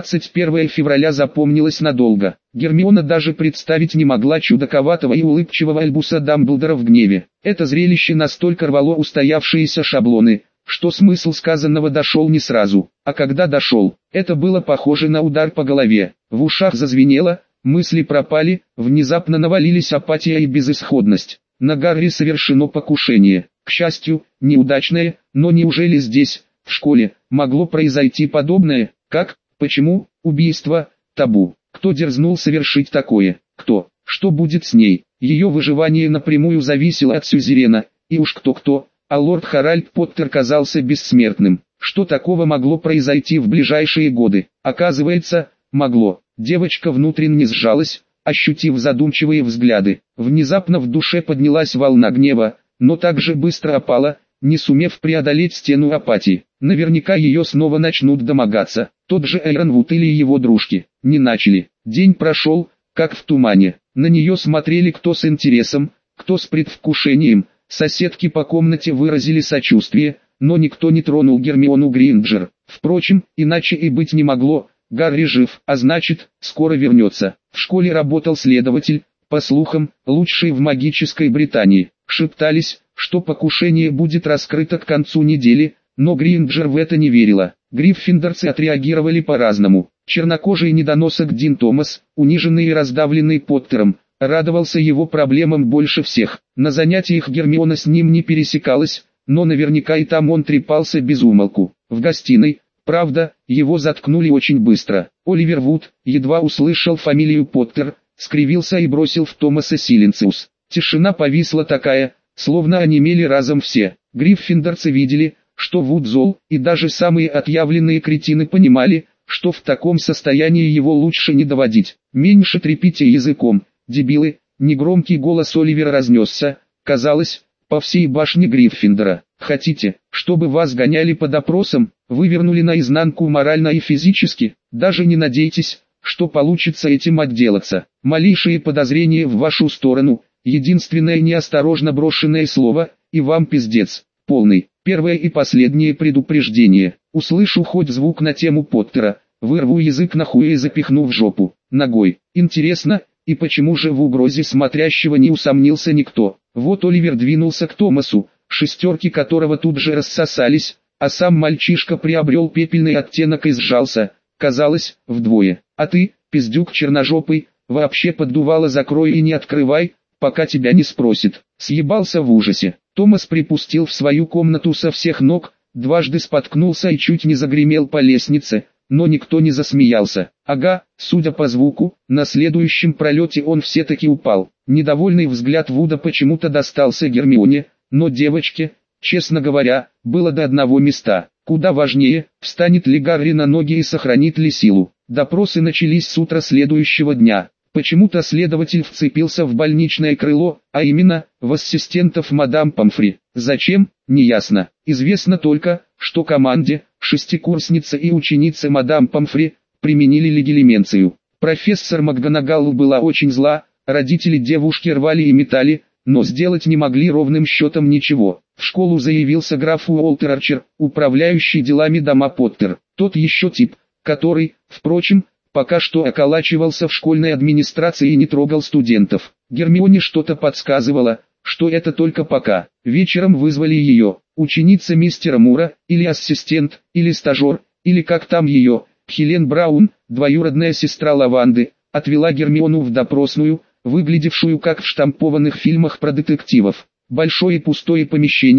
21 февраля запомнилась надолго. Гермиона даже представить не могла чудаковатого и улыбчивого Альбуса Дамблдора в гневе. Это зрелище настолько рвало устоявшиеся шаблоны, что смысл сказанного дошел не сразу. А когда дошел, это было похоже на удар по голове. В ушах зазвенело, мысли пропали, внезапно навалились апатия и безысходность. На Гарри совершено покушение. К счастью, неудачное, но неужели здесь, в школе, могло произойти подобное? Как? Почему? Убийство? Табу. Кто дерзнул совершить такое? Кто? Что будет с ней? Ее выживание напрямую зависело от сюзерена, и уж кто-кто, а лорд Харальд Поттер казался бессмертным. Что такого могло произойти в ближайшие годы? Оказывается, могло. Девочка внутренне сжалась, ощутив задумчивые взгляды. Внезапно в душе поднялась волна гнева, но также быстро опала, не сумев преодолеть стену апатии. Наверняка ее снова начнут домогаться. Тот же Эйронвуд или его дружки. Не начали. День прошел, как в тумане. На нее смотрели кто с интересом, кто с предвкушением. Соседки по комнате выразили сочувствие, но никто не тронул Гермиону Грейнджер. Впрочем, иначе и быть не могло. Гарри жив, а значит, скоро вернется. В школе работал следователь, по слухам, лучший в магической Британии. Шептались, что покушение будет раскрыто к концу недели, но Грейнджер в это не верила. Гриффиндорцы отреагировали по-разному. Чернокожий недоносок Дин Томас, униженный и раздавленный Поттером, радовался его проблемам больше всех. На занятиях Гермиона с ним не пересекалась, но наверняка и там он трепался без умолку. В гостиной, правда, его заткнули очень быстро. Оливер Вуд, едва услышал фамилию Поттер, скривился и бросил в Томаса Силенциус. Тишина повисла такая, словно онемели разом все. Гриффиндорцы видели, что Вуд зол, и даже самые отъявленные кретины понимали, что в таком состоянии его лучше не доводить. «Меньше трепите языком, дебилы!» Негромкий голос Оливера разнесся, казалось, по всей башне Гриффиндора. «Хотите, чтобы вас гоняли по допросам, вывернули наизнанку морально и физически? Даже не надейтесь, что получится этим отделаться. Малейшие подозрения в вашу сторону, единственное неосторожно брошенное слово, и вам пиздец, полный. Первое и последнее предупреждение. Услышу хоть звук на тему Поттера, вырву язык нахуй и запихну в жопу, ногой. Интересно, и почему же в угрозе смотрящего не усомнился никто? Вот Оливер двинулся к Томасу, шестерки которого тут же рассосались, а сам мальчишка приобрел пепельный оттенок и сжался, казалось, вдвое. А ты, пиздюк черножопый, вообще поддувало закрой и не открывай, пока тебя не спросит. Съебался в ужасе. Томас припустил в свою комнату со всех ног, дважды споткнулся и чуть не загремел по лестнице, но никто не засмеялся. Ага, судя по звуку, на следующем пролете он все-таки упал. Недовольный взгляд Вуда почему-то достался Гермионе, но девочке, честно говоря, было до одного места. Куда важнее, встанет ли Гарри на ноги и сохранит ли силу. Допросы начались с утра следующего дня. Почему-то следователь вцепился в больничное крыло, а именно, в ассистентов мадам Помфри. Зачем, неясно. Известно только, что команде, шестикурсница и ученица мадам Помфри, применили легилименцию. Профессор МакГонагал была очень зла, родители девушки рвали и метали, но сделать не могли ровным счетом ничего. В школу заявился граф Уолтер Арчер, управляющий делами дома Поттер. Тот еще тип, который, впрочем, пока что околачивался в школьной администрации и не трогал студентов. Гермионе что-то подсказывало, что это только пока. Вечером вызвали ее, ученица мистера Мура, или ассистент, или стажер, или как там ее, Хелен Браун, двоюродная сестра Лаванды, отвела Гермиону в допросную, выглядевшую как в штампованных фильмах про детективов. Большое пустое помещение,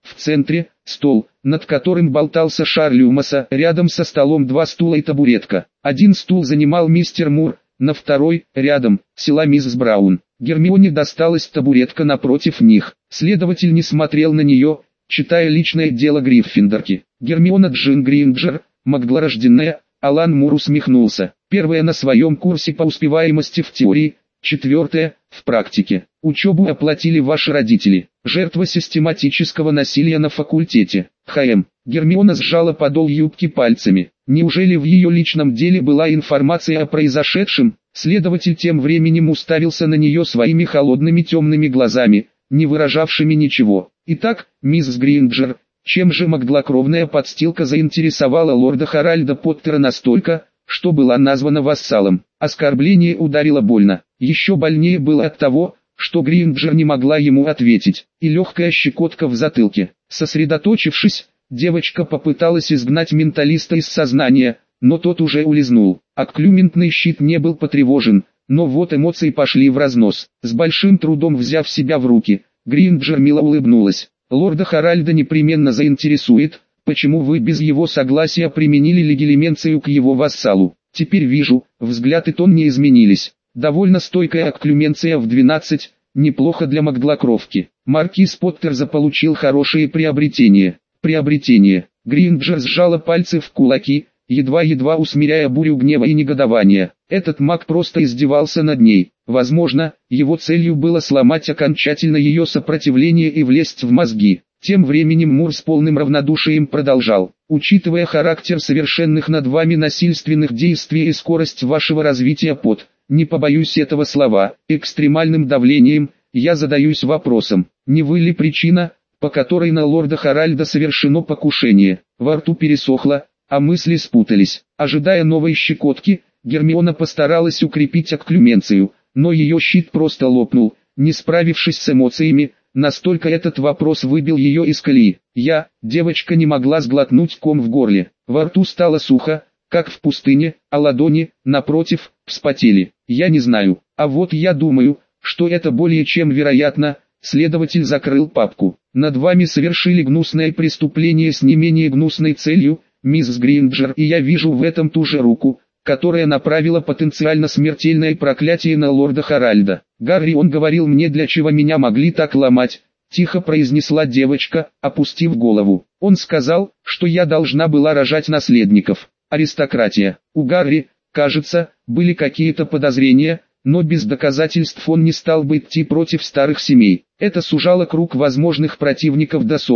В центре – стол, над которым болтался шар Люмоса, рядом со столом 2 стула и табуретка. Один стул занимал мистер Мур, на второй, рядом, села миссис Браун. Гермионе досталась табуретка напротив них. Следователь не смотрел на нее, читая личное дело Гриффиндорки. Гермиона Джин Гринджер, Магла-рожденная. Алан Мур усмехнулся. Первая на своем курсе по успеваемости в теории, 4 в практике. Учебу оплатили ваши родители. Жертва систематического насилия на факультете. ХМ. Гермиона сжала подол юбки пальцами. Неужели в ее личном деле была информация о произошедшем? Следователь тем временем уставился на нее своими холодными темными глазами, не выражавшими ничего. Итак, мисс Гринджер, чем же магдлокровная подстилка заинтересовала лорда Харальда Поттера настолько, что была названа вассалом? Оскорбление ударило больно. Еще больнее было от того, что Гринджер не могла ему ответить, и легкая щекотка в затылке. Сосредоточившись, девочка попыталась изгнать менталиста из сознания, но тот уже улизнул. Окклюментный щит не был потревожен, но вот эмоции пошли в разнос. С большим трудом взяв себя в руки, Гринджер мило улыбнулась. Лорда Харальда непременно заинтересует, почему вы без его согласия применили легилименцию к его вассалу. Теперь вижу, взгляд и тон не изменились. Довольно стойкая окклюменция в 12, неплохо для магдлокровки. Маркиз Поттер заполучил хорошие приобретения. Гринджер сжала пальцы в кулаки, едва-едва усмиряя бурю гнева и негодования. Этот маг просто издевался над ней. Возможно, его целью было сломать окончательно ее сопротивление и влезть в мозги. Тем временем Мур с полным равнодушием продолжал. Учитывая характер совершенных над вами насильственных действий и скорость вашего развития под, не побоюсь этого слова, экстремальным давлением, я задаюсь вопросом, не вы ли причина, по которой на лорда Харальда совершено покушение? Во рту пересохло, а мысли спутались. Ожидая новой щекотки, Гермиона постаралась укрепить окклюменцию, но ее щит просто лопнул, не справившись с эмоциями, настолько этот вопрос выбил ее из колеи. Девочка не могла сглотнуть ком в горле. Во рту стало сухо, как в пустыне, а ладони, напротив, вспотели. Я не знаю, а вот я думаю, что это более чем вероятно. Следователь закрыл папку. Над вами совершили гнусное преступление с не менее гнусной целью, мисс Гринджер, и я вижу в этом ту же руку, которая направила потенциально смертельное проклятие на лорда Харальда. Гарри, он говорил мне, для чего меня могли так ломать, тихо произнесла девочка, опустив голову. Он сказал, что я должна была рожать наследников. Аристократия. У Гарри, кажется, были какие-то подозрения, но без доказательств он не стал бы идти против старых семей. Это сужало круг возможных противников до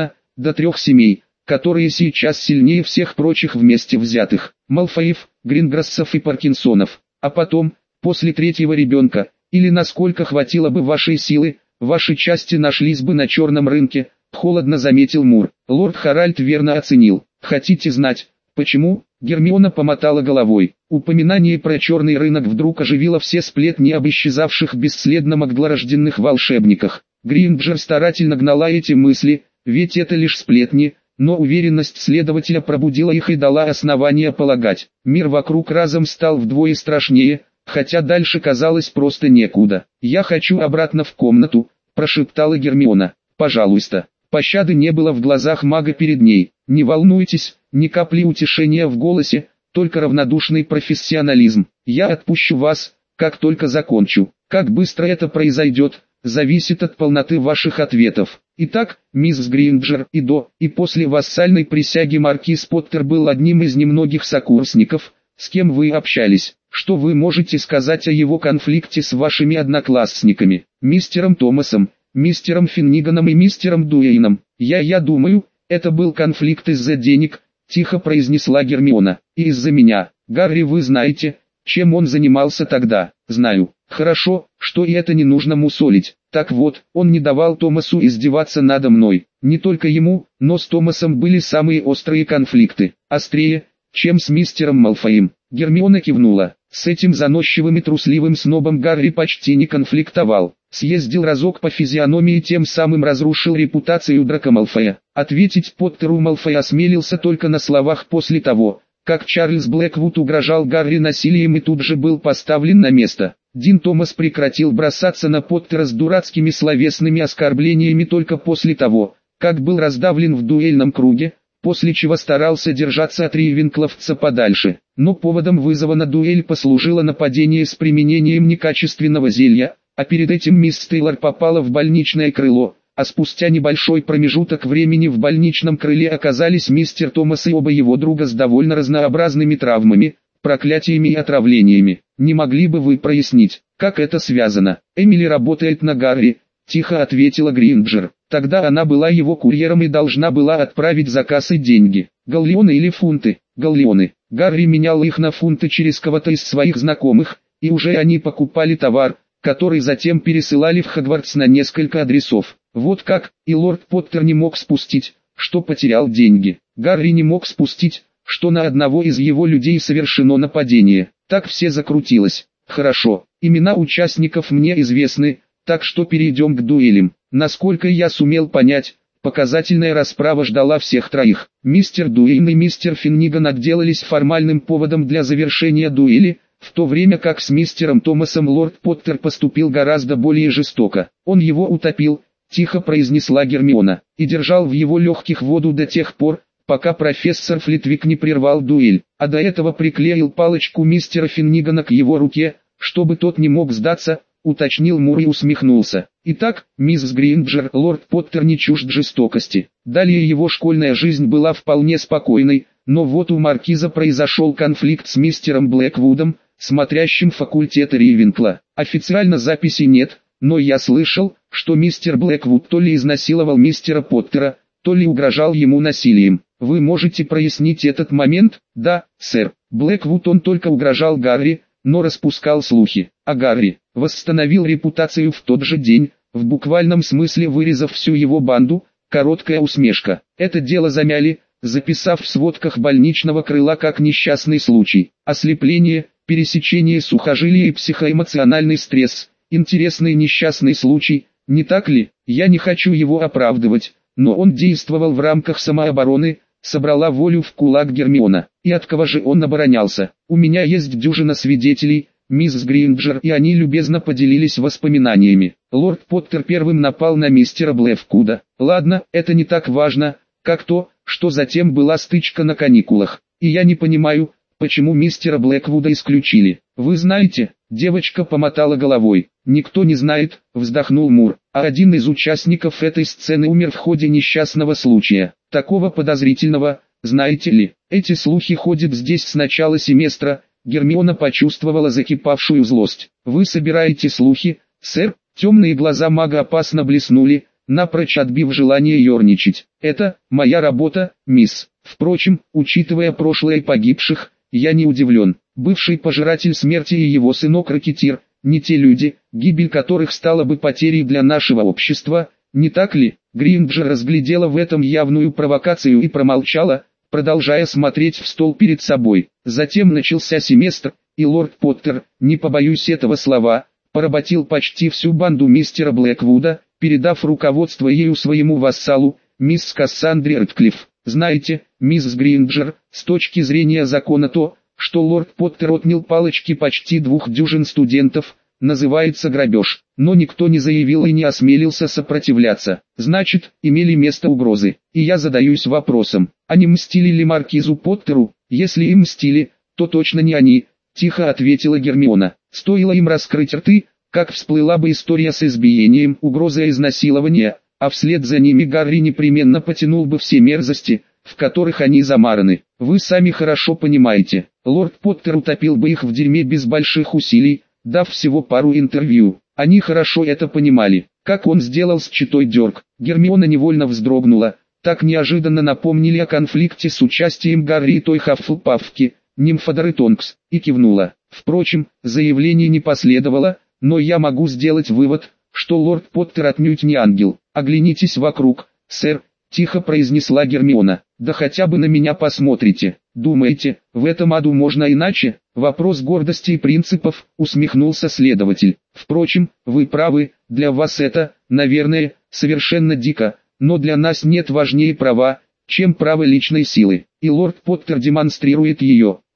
3 семей, которые сейчас сильнее всех прочих вместе взятых. Малфоев, Гринграссов и Паркинсонов. А потом, после 3-го ребенка, или насколько хватило бы вашей силы, ваши части нашлись бы на черном рынке, холодно заметил Мур. Лорд Харальд верно оценил. Хотите знать, почему? Гермиона помотала головой. Упоминание про черный рынок вдруг оживило все сплетни об исчезавших бесследно магдлорожденных волшебниках. Гринджер старательно гнала эти мысли, ведь это лишь сплетни, но уверенность следователя пробудила их и дала основания полагать. Мир вокруг разом стал вдвое страшнее, хотя дальше казалось просто некуда. «Я хочу обратно в комнату», – прошептала Гермиона. «Пожалуйста». Пощады не было в глазах мага перед ней. «Не волнуйтесь», ни капли утешения в голосе, только равнодушный профессионализм. «Я отпущу вас, как только закончу. Как быстро это произойдет, зависит от полноты ваших ответов. Итак, мисс Гринджер, и до, и после вассальной присяги маркиз Поттер был одним из немногих сокурсников, с кем вы общались. Что вы можете сказать о его конфликте с вашими одноклассниками, мистером Томасом, мистером Финниганом и мистером Дуэйном? Я думаю, это был конфликт из-за денег», – тихо произнесла Гермиона. «И из-за меня. Гарри, вы знаете, чем он занимался тогда?» «Знаю. Хорошо, что и это не нужно мусолить. Так вот, он не давал Томасу издеваться надо мной. Не только ему, но с Томасом были самые острые конфликты. Острее, чем с мистером Малфоем». Гермиона кивнула. С этим заносчивым и трусливым снобом Гарри почти не конфликтовал. Съездил разок по физиономии, тем самым разрушил репутацию Драко Малфоя. Ответить Поттеру Малфой осмелился только на словах после того, как Чарльз Блэквуд угрожал Гарри насилием и тут же был поставлен на место. Дин Томас прекратил бросаться на Поттера с дурацкими словесными оскорблениями только после того, как был раздавлен в дуэльном круге, после чего старался держаться от рейвенкловца подальше. Но поводом вызова на дуэль послужило нападение с применением некачественного зелья, а перед этим мисс Тейлор попала в больничное крыло, а спустя небольшой промежуток времени в больничном крыле оказались мистер Томас и оба его друга с довольно разнообразными травмами, проклятиями и отравлениями. Не могли бы вы прояснить, как это связано? Эмили работает на Гарри, тихо ответила Гринджер. Тогда она была его курьером и должна была отправить заказ и деньги. Галлеоны или фунты? Галлеоны. Гарри менял их на фунты через кого-то из своих знакомых, и уже они покупали товар, который затем пересылали в Хогвартс на несколько адресов. Вот как, и лорд Поттер не мог спустить, что потерял деньги. Гарри не мог спустить, что на одного из его людей совершено нападение. Так все закрутилось. Хорошо, имена участников мне известны, так что перейдем к дуэлям. Насколько я сумел понять, показательная расправа ждала всех троих. Мистер Дуэйн и мистер Финниган отделались формальным поводом для завершения дуэли, в то время как с мистером Томасом лорд Поттер поступил гораздо более жестоко. Он его утопил, тихо произнесла Гермиона, и держал в его легких воду до тех пор, пока профессор Флитвик не прервал дуэль, а до этого приклеил палочку мистера Финнигана к его руке, чтобы тот не мог сдаться, уточнил Мур и усмехнулся. Итак, мисс Гринджер, лорд Поттер не чужд жестокости. Далее его школьная жизнь была вполне спокойной, но вот у маркиза произошел конфликт с мистером Блэквудом, смотрящим факультета Рейвенкла. Официально записи нет, но я слышал, что мистер Блэквуд то ли изнасиловал мистера Поттера, то ли угрожал ему насилием. Вы можете прояснить этот момент? Да, сэр. Блэквуд он только угрожал Гарри, но распускал слухи, а Гарри восстановил репутацию в тот же день, в буквальном смысле вырезав всю его банду. Короткая усмешка. Это дело замяли, записав в сводках больничного крыла как несчастный случай. Ослепление, пересечение сухожилия и психоэмоциональный стресс. Интересный несчастный случай, не так ли? Я не хочу его оправдывать, но он действовал в рамках самообороны, собрала волю в кулак Гермиона. И от кого же он оборонялся? У меня есть дюжина свидетелей, мисс Гринджер, и они любезно поделились воспоминаниями. Лорд Поттер первым напал на мистера Блэквуда. Ладно, это не так важно, как то, что затем была стычка на каникулах. И я не понимаю, почему мистера Блэквуда исключили. Вы знаете? Девочка помотала головой. Никто не знает, вздохнул Мур. А один из участников этой сцены умер в ходе несчастного случая. Такого подозрительного, знаете ли. Эти слухи ходят здесь с начала семестра. Гермиона почувствовала закипавшую злость. Вы собираете слухи, сэр? Темные глаза мага опасно блеснули, напрочь отбив желание ерничать. Это моя работа, мисс. Впрочем, учитывая прошлое погибших, я не удивлен. Бывший пожиратель смерти и его сынок-ракетир, не те люди, гибель которых стала бы потерей для нашего общества, не так ли? Гринджер разглядела в этом явную провокацию и промолчала, продолжая смотреть в стол перед собой. Затем начался семестр, и лорд Поттер, не побоюсь этого слова, поработил почти всю банду мистера Блэквуда, передав руководство ею своему вассалу, мисс Кассандре Рэдклифф. Знаете, мисс Гринджер, с точки зрения закона то, что лорд Поттер отнял палочки почти 2 дюжин студентов, называется грабеж, но никто не заявил и не осмелился сопротивляться. Значит, имели место угрозы. И я задаюсь вопросом, а не мстили ли маркизу Поттеру? Если им мстили, то точно не они, тихо ответила Гермиона. Стоило им раскрыть рты, как всплыла бы история с избиением, угрозой изнасилования, а вслед за ними Гарри непременно потянул бы все мерзости, в которых они замараны. Вы сами хорошо понимаете, лорд Поттер утопил бы их в дерьме без больших усилий, дав всего пару интервью. Они хорошо это понимали, как он сделал с читой Дёрк. Гермиона невольно вздрогнула, так неожиданно напомнили о конфликте с участием Гарри и той Хаффлпаффки, Нимфодоры Тонкс, и кивнула. Впрочем, заявление не последовало, но я могу сделать вывод, что лорд Поттер отнюдь не ангел. Оглянитесь вокруг, сэр, тихо произнесла Гермиона. Да хотя бы на меня посмотрите. Думаете, в этом аду можно иначе? Вопрос гордости и принципов, усмехнулся следователь. Впрочем, вы правы, для вас это, наверное, совершенно дико, но для нас нет важнее права, чем право личной силы. И лорд Поттер демонстрирует ее.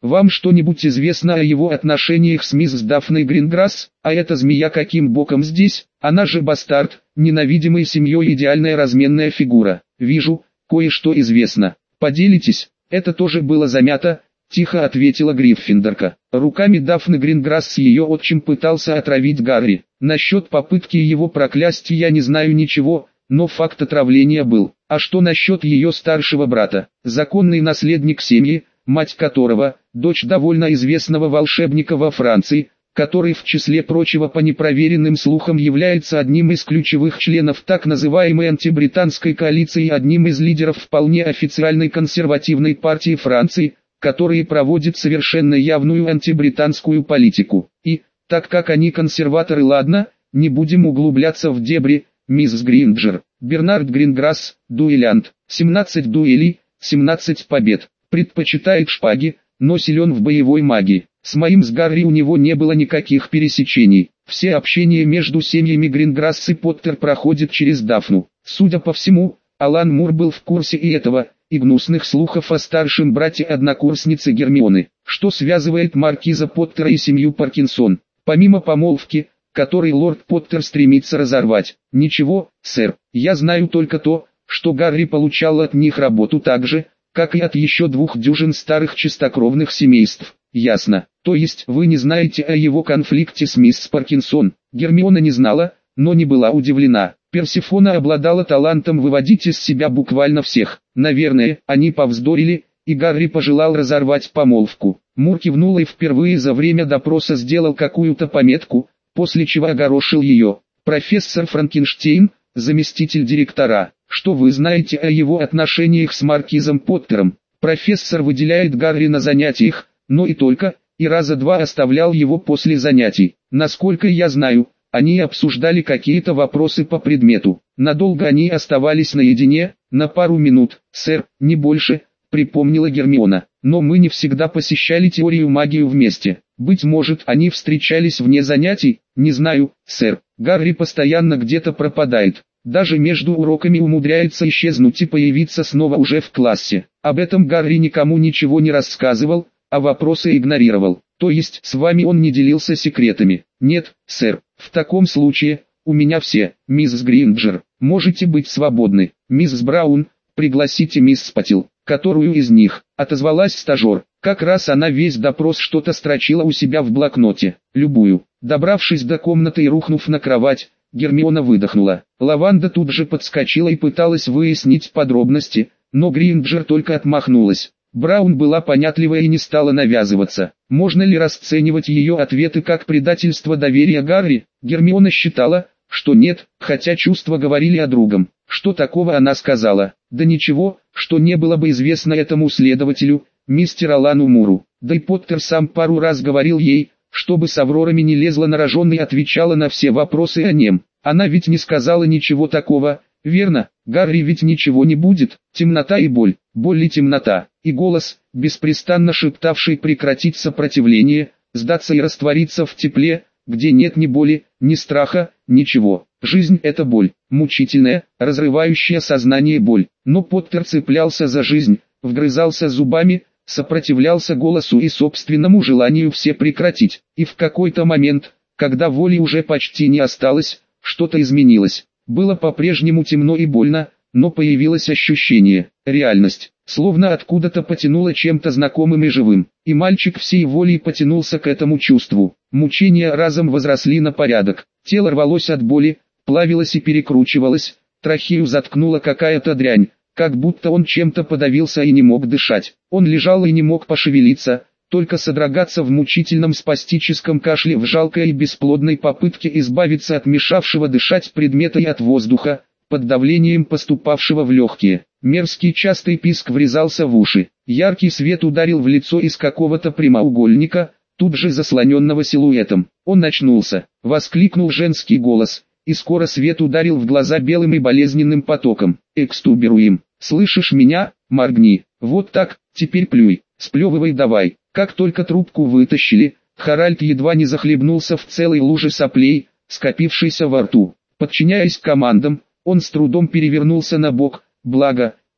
Вам что-нибудь известно о его отношениях с мисс Дафной Гринграсс? А эта змея каким боком здесь? Она же бастард, ненавидимый семьей идеальная разменная фигура. Вижу, кое-что известно. Поделитесь? Это тоже было замято, тихо ответила Гриффиндорка. Руками Дафны Гринграсс ее отчим пытался отравить Гарри. Насчет попытки его проклясть я не знаю ничего, но факт отравления был. А что насчет ее старшего брата? Законный наследник семьи, мать которого, дочь довольно известного волшебника во Франции, который в числе прочего по непроверенным слухам является одним из ключевых членов так называемой антибританской коалиции и одним из лидеров вполне официальной консервативной партии Франции, которые проводят совершенно явную антибританскую политику. И, так как они консерваторы, ладно, не будем углубляться в дебри, мисс Гринджер. Бернард Гринграсс, дуэлянт, 17 дуэлей, 17 побед, предпочитает шпаги, но силен в боевой магии. С моим с Гарри у него не было никаких пересечений. Все общение между семьями Гринграсс и Поттер проходит через Дафну. Судя по всему, Алан Мур был в курсе и этого, и гнусных слухов о старшем брате однокурсницы Гермионы, что связывает маркиза Поттера и семью Паркинсон, помимо помолвки, которой лорд Поттер стремится разорвать. Ничего, сэр, я знаю только то, что Гарри получал от них работу так же, как и от еще 2 дюжин старых чистокровных семейств. Ясно. То есть вы не знаете о его конфликте с мисс Паркинсон? Гермиона не знала, но не была удивлена. Персефона обладала талантом выводить из себя буквально всех. Наверное, они повздорили, и Гарри пожелал разорвать помолвку. Мур кивнул и впервые за время допроса сделал какую-то пометку, после чего огорошил ее. Профессор Франкенштейн, заместитель директора, что вы знаете о его отношениях с маркизом Поттером? Профессор выделяет Гарри на занятиях, но и только, и раза 2 оставлял его после занятий. Насколько я знаю, они обсуждали какие-то вопросы по предмету. Надолго они оставались наедине, на пару минут, сэр, не больше, припомнила Гермиона. Но мы не всегда посещали теорию магию вместе. Быть может, они встречались вне занятий? Не знаю, сэр. Гарри постоянно где-то пропадает. Даже между уроками умудряется исчезнуть и появиться снова уже в классе. Об этом Гарри никому ничего не рассказывал, а вопросы игнорировал. То есть с вами он не делился секретами? Нет, сэр. В таком случае, у меня все. Мисс Гринджер, можете быть свободны. Мисс Браун, пригласите мисс Спатил. Которую из них? Отозвалась стажер. Как раз она весь допрос что-то строчила у себя в блокноте. Любую. Добравшись до комнаты и рухнув на кровать, Гермиона выдохнула. Лаванда тут же подскочила и пыталась выяснить подробности, но Гринджер только отмахнулась. Браун была понятлива и не стала навязываться. Можно ли расценивать ее ответы как предательство доверия Гарри? Гермиона считала, что нет, хотя чувства говорили о другом. Что такого она сказала? Да ничего, что не было бы известно этому следователю, мистеру Алану Муру. Да и Поттер сам пару раз говорил ей, чтобы с Аврорами не лезла на рожон и отвечала на все вопросы о нем. Она ведь не сказала ничего такого, верно? Гарри ведь ничего не будет. Темнота и боль, боль и темнота. И голос, беспрестанно шептавший прекратить сопротивление, сдаться и раствориться в тепле, где нет ни боли, ни страха, ничего. Жизнь – это боль, мучительная, разрывающая сознание боль. Но Поттер цеплялся за жизнь, вгрызался зубами, сопротивлялся голосу и собственному желанию все прекратить. И в какой-то момент, когда воли уже почти не осталось, что-то изменилось. Было по-прежнему темно и больно, но появилось ощущение, реальность, словно откуда-то потянуло чем-то знакомым и живым. И мальчик всей волей потянулся к этому чувству. Мучения разом возросли на порядок. Тело рвалось от боли, плавилось и перекручивалось, трахею заткнула какая-то дрянь, как будто он чем-то подавился и не мог дышать. Он лежал и не мог пошевелиться, только содрогаться в мучительном спастическом кашле в жалкой и бесплодной попытке избавиться от мешавшего дышать предмета и от воздуха, под давлением поступавшего в легкие. Мерзкий частый писк врезался в уши. Яркий свет ударил в лицо из какого-то прямоугольника, тут же заслоненного силуэтом. Он очнулся, воскликнул женский голос, и скоро свет ударил в глаза белым и болезненным потоком. «Экстуберуем, слышишь меня? Моргни, вот так, теперь плюй, сплевывай давай». Как только трубку вытащили, Харальд едва не захлебнулся в целой луже соплей, скопившейся во рту. Подчиняясь командам, он с трудом перевернулся на бок, благо,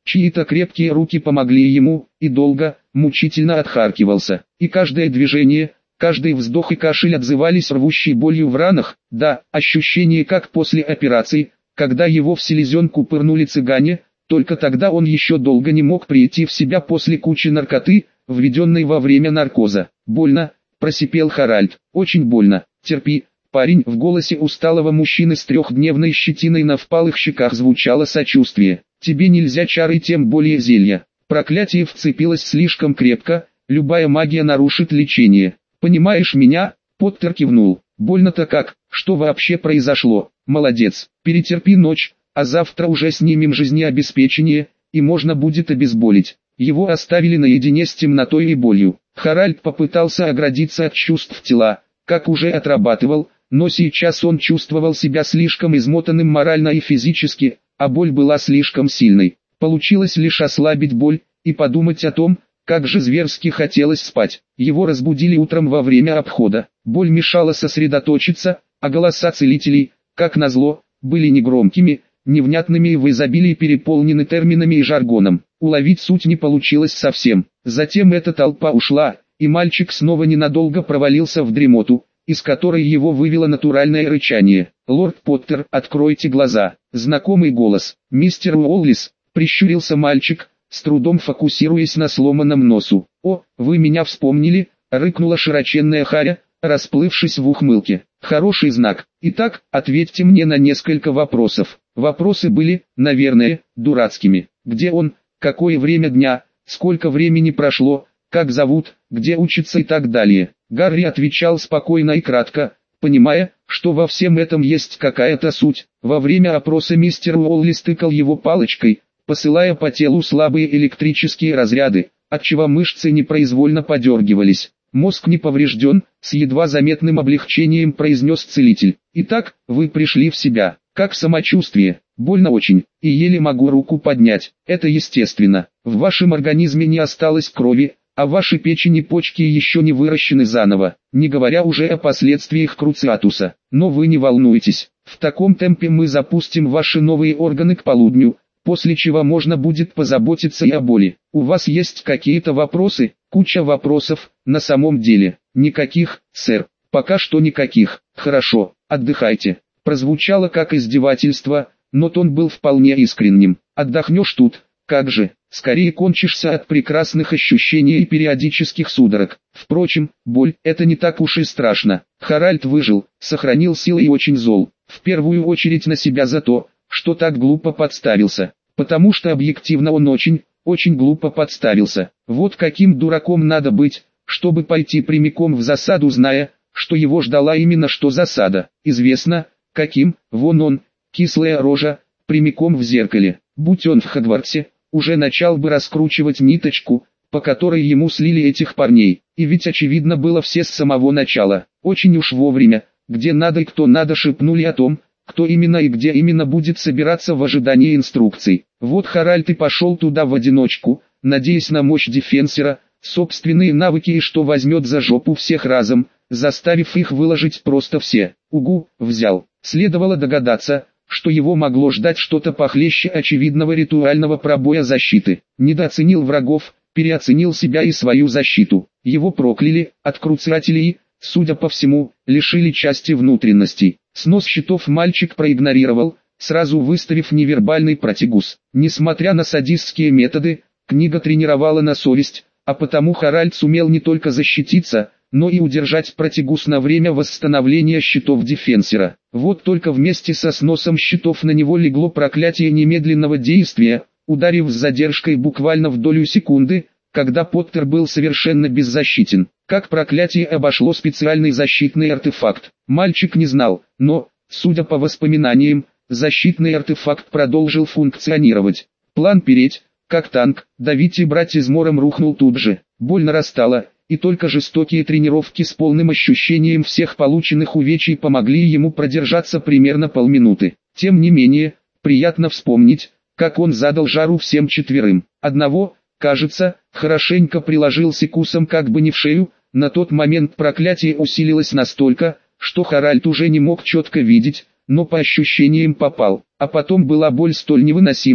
Чьи-то крепкие руки помогли ему, и долго, мучительно отхаркивался. И каждое движение, каждый вздох и кашель отзывались рвущей болью в ранах, да, ощущение как после операции, когда его в селезенку пырнули цыгане, только тогда он еще долго не мог прийти в себя после кучи наркоты, введенной во время наркоза. «Больно», – просипел Харальд, – «очень больно, терпи». Парень, в голосе усталого мужчины с трехдневной щетиной на впалых щеках звучало сочувствие. «Тебе нельзя чары, тем более зелья. Проклятие вцепилось слишком крепко, любая магия нарушит лечение. Понимаешь меня?» Поттер кивнул. «Больно-то как, что вообще произошло? Молодец, перетерпи ночь, а завтра уже снимем жизнеобеспечение, и можно будет обезболить». Его оставили наедине с темнотой и болью. Харальд попытался оградиться от чувств тела, как уже отрабатывал, но сейчас он чувствовал себя слишком измотанным морально и физически, а боль была слишком сильной. Получилось лишь ослабить боль и подумать о том, как же зверски хотелось спать. Его разбудили утром во время обхода. Боль мешала сосредоточиться, а голоса целителей, как назло, были негромкими, невнятными и в изобилии переполнены терминами и жаргоном. Уловить суть не получилось совсем. Затем эта толпа ушла, и мальчик снова ненадолго провалился в дремоту, из которой его вывело натуральное рычание. «Лорд Поттер, откройте глаза!» Знакомый голос. «Мистер Уоллис», прищурился мальчик, с трудом фокусируясь на сломанном носу. «О, вы меня вспомнили», рыкнула широченная Харя, расплывшись в ухмылке. «Хороший знак. Итак, ответьте мне на несколько вопросов». Вопросы были, наверное, дурацкими. Где он, какое время дня, сколько времени прошло, как зовут, где учится и так далее. Гарри отвечал спокойно и кратко, понимая, что во всем этом есть какая-то суть. Во время опроса мистер Уоллис тыкал его палочкой, посылая по телу слабые электрические разряды, отчего мышцы непроизвольно подергивались. «Мозг не поврежден», с едва заметным облегчением произнес целитель. «Итак, вы пришли в себя. Как самочувствие?» «Больно очень, и еле могу руку поднять. Это естественно. В вашем организме не осталось крови, а ваши печень и почки еще не выращены заново, не говоря уже о последствиях круциатуса. Но вы не волнуйтесь, в таком темпе мы запустим ваши новые органы к полудню, после чего можно будет позаботиться и о боли. У вас есть какие-то вопросы?» «Куча вопросов, на самом деле». «Никаких, сэр, пока что никаких». «Хорошо, отдыхайте». Прозвучало как издевательство, но тон был вполне искренним. «Отдохнешь тут, как же, скорее кончишься от прекрасных ощущений и периодических судорог. Впрочем, боль – это не так уж и страшно». Харальд выжил, сохранил силы и очень зол. В первую очередь на себя за то, что так глупо подставился. Потому что объективно он очень глупо подставился. Вот каким дураком надо быть, чтобы пойти прямиком в засаду, зная, что его ждала именно что засада. Известно, каким, вон он, кислая рожа, прямиком в зеркале. Будь он в Хогвартсе, уже начал бы раскручивать ниточку, по которой ему слили этих парней. И ведь очевидно было все с самого начала. Очень уж вовремя, где надо и кто надо шепнули о том, кто именно и где именно будет собираться в ожидании инструкций. Вот Харальд и пошел туда в одиночку, надеясь на мощь дефенсера, собственные навыки и что возьмет за жопу всех разом, заставив их выложить просто все. Угу, взял. Следовало догадаться, что его могло ждать что-то похлеще очевидного ритуального пробоя защиты. Недооценил врагов, переоценил себя и свою защиту. Его прокляли, от круциателей, судя по всему, лишили части внутренностей. Снос щитов мальчик проигнорировал, сразу выставив невербальный протигус. Несмотря на садистские методы, книга тренировала на совесть, а потому Харальд сумел не только защититься, но и удержать протигус на время восстановления щитов дефенсера. Вот только вместе со сносом щитов на него легло проклятие немедленного действия, ударив с задержкой буквально в долю секунды, когда Поттер был совершенно беззащитен. Как проклятие обошло специальный защитный артефакт, мальчик не знал, но, судя по воспоминаниям, защитный артефакт продолжил функционировать. План переть, как танк, давить и брать измором рухнул тут же. Боль нарастала, и только жестокие тренировки с полным ощущением всех полученных увечий помогли ему продержаться примерно полминуты. Тем не менее, приятно вспомнить, как он задал жару всем четверым. Одного, кажется, хорошенько приложил секусом как бы не в шею. На тот момент проклятие усилилось настолько, что Харальд уже не мог четко видеть, но по ощущениям попал. А потом была боль столь невыносимая,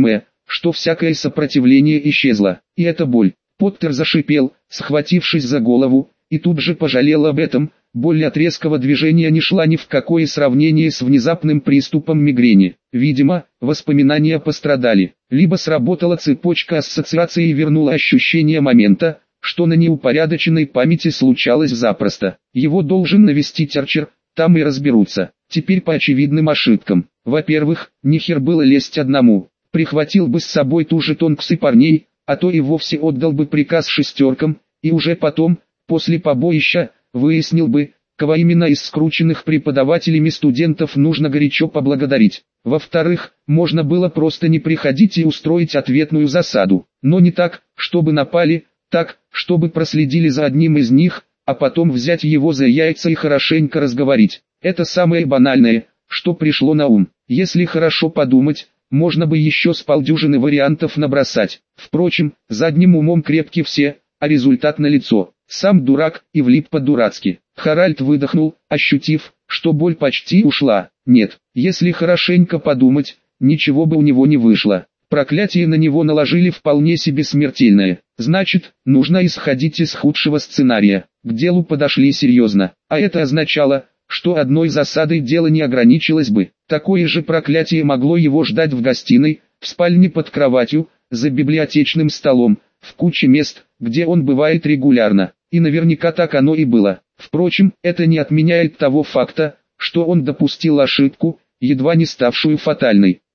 что всякое сопротивление исчезло. И эта боль. Поттер зашипел, схватившись за голову, и тут же пожалел об этом. Боль от резкого движения не шла ни в какое сравнение с внезапным приступом мигрени. Видимо, воспоминания пострадали. Либо сработала цепочка ассоциаций и вернула ощущение момента, что на неупорядоченной памяти случалось запросто. Его должен навестить Арчер, там и разберутся. Теперь по очевидным ошибкам. Во-первых, нехер было лезть одному. Прихватил бы с собой ту же Тонкс и парней, а то и вовсе отдал бы приказ шестеркам, и уже потом, после побоища, выяснил бы, кого именно из скрученных преподавателями студентов нужно горячо поблагодарить. Во-вторых, можно было просто не приходить и устроить ответную засаду. Но не так, чтобы напали, так, чтобы проследили за одним из них, а потом взять его за яйца и хорошенько разговорить. Это самое банальное, что пришло на ум. Если хорошо подумать, можно бы еще с полдюжины вариантов набросать. Впрочем, задним умом крепки все, а результат налицо. Сам дурак и влип по-дурацки. Харальд выдохнул, ощутив, что боль почти ушла. Нет, если хорошенько подумать, ничего бы у него не вышло. Проклятие на него наложили вполне себе смертельное. Значит, нужно исходить из худшего сценария. К делу подошли серьезно. А это означало, что одной засадой дело не ограничилось бы. Такое же проклятие могло его ждать в гостиной, в спальне под кроватью, за библиотечным столом, в куче мест, где он бывает регулярно. И наверняка так оно и было. Впрочем, это не отменяет того факта, что он допустил ошибку, едва не ставшую фатальной.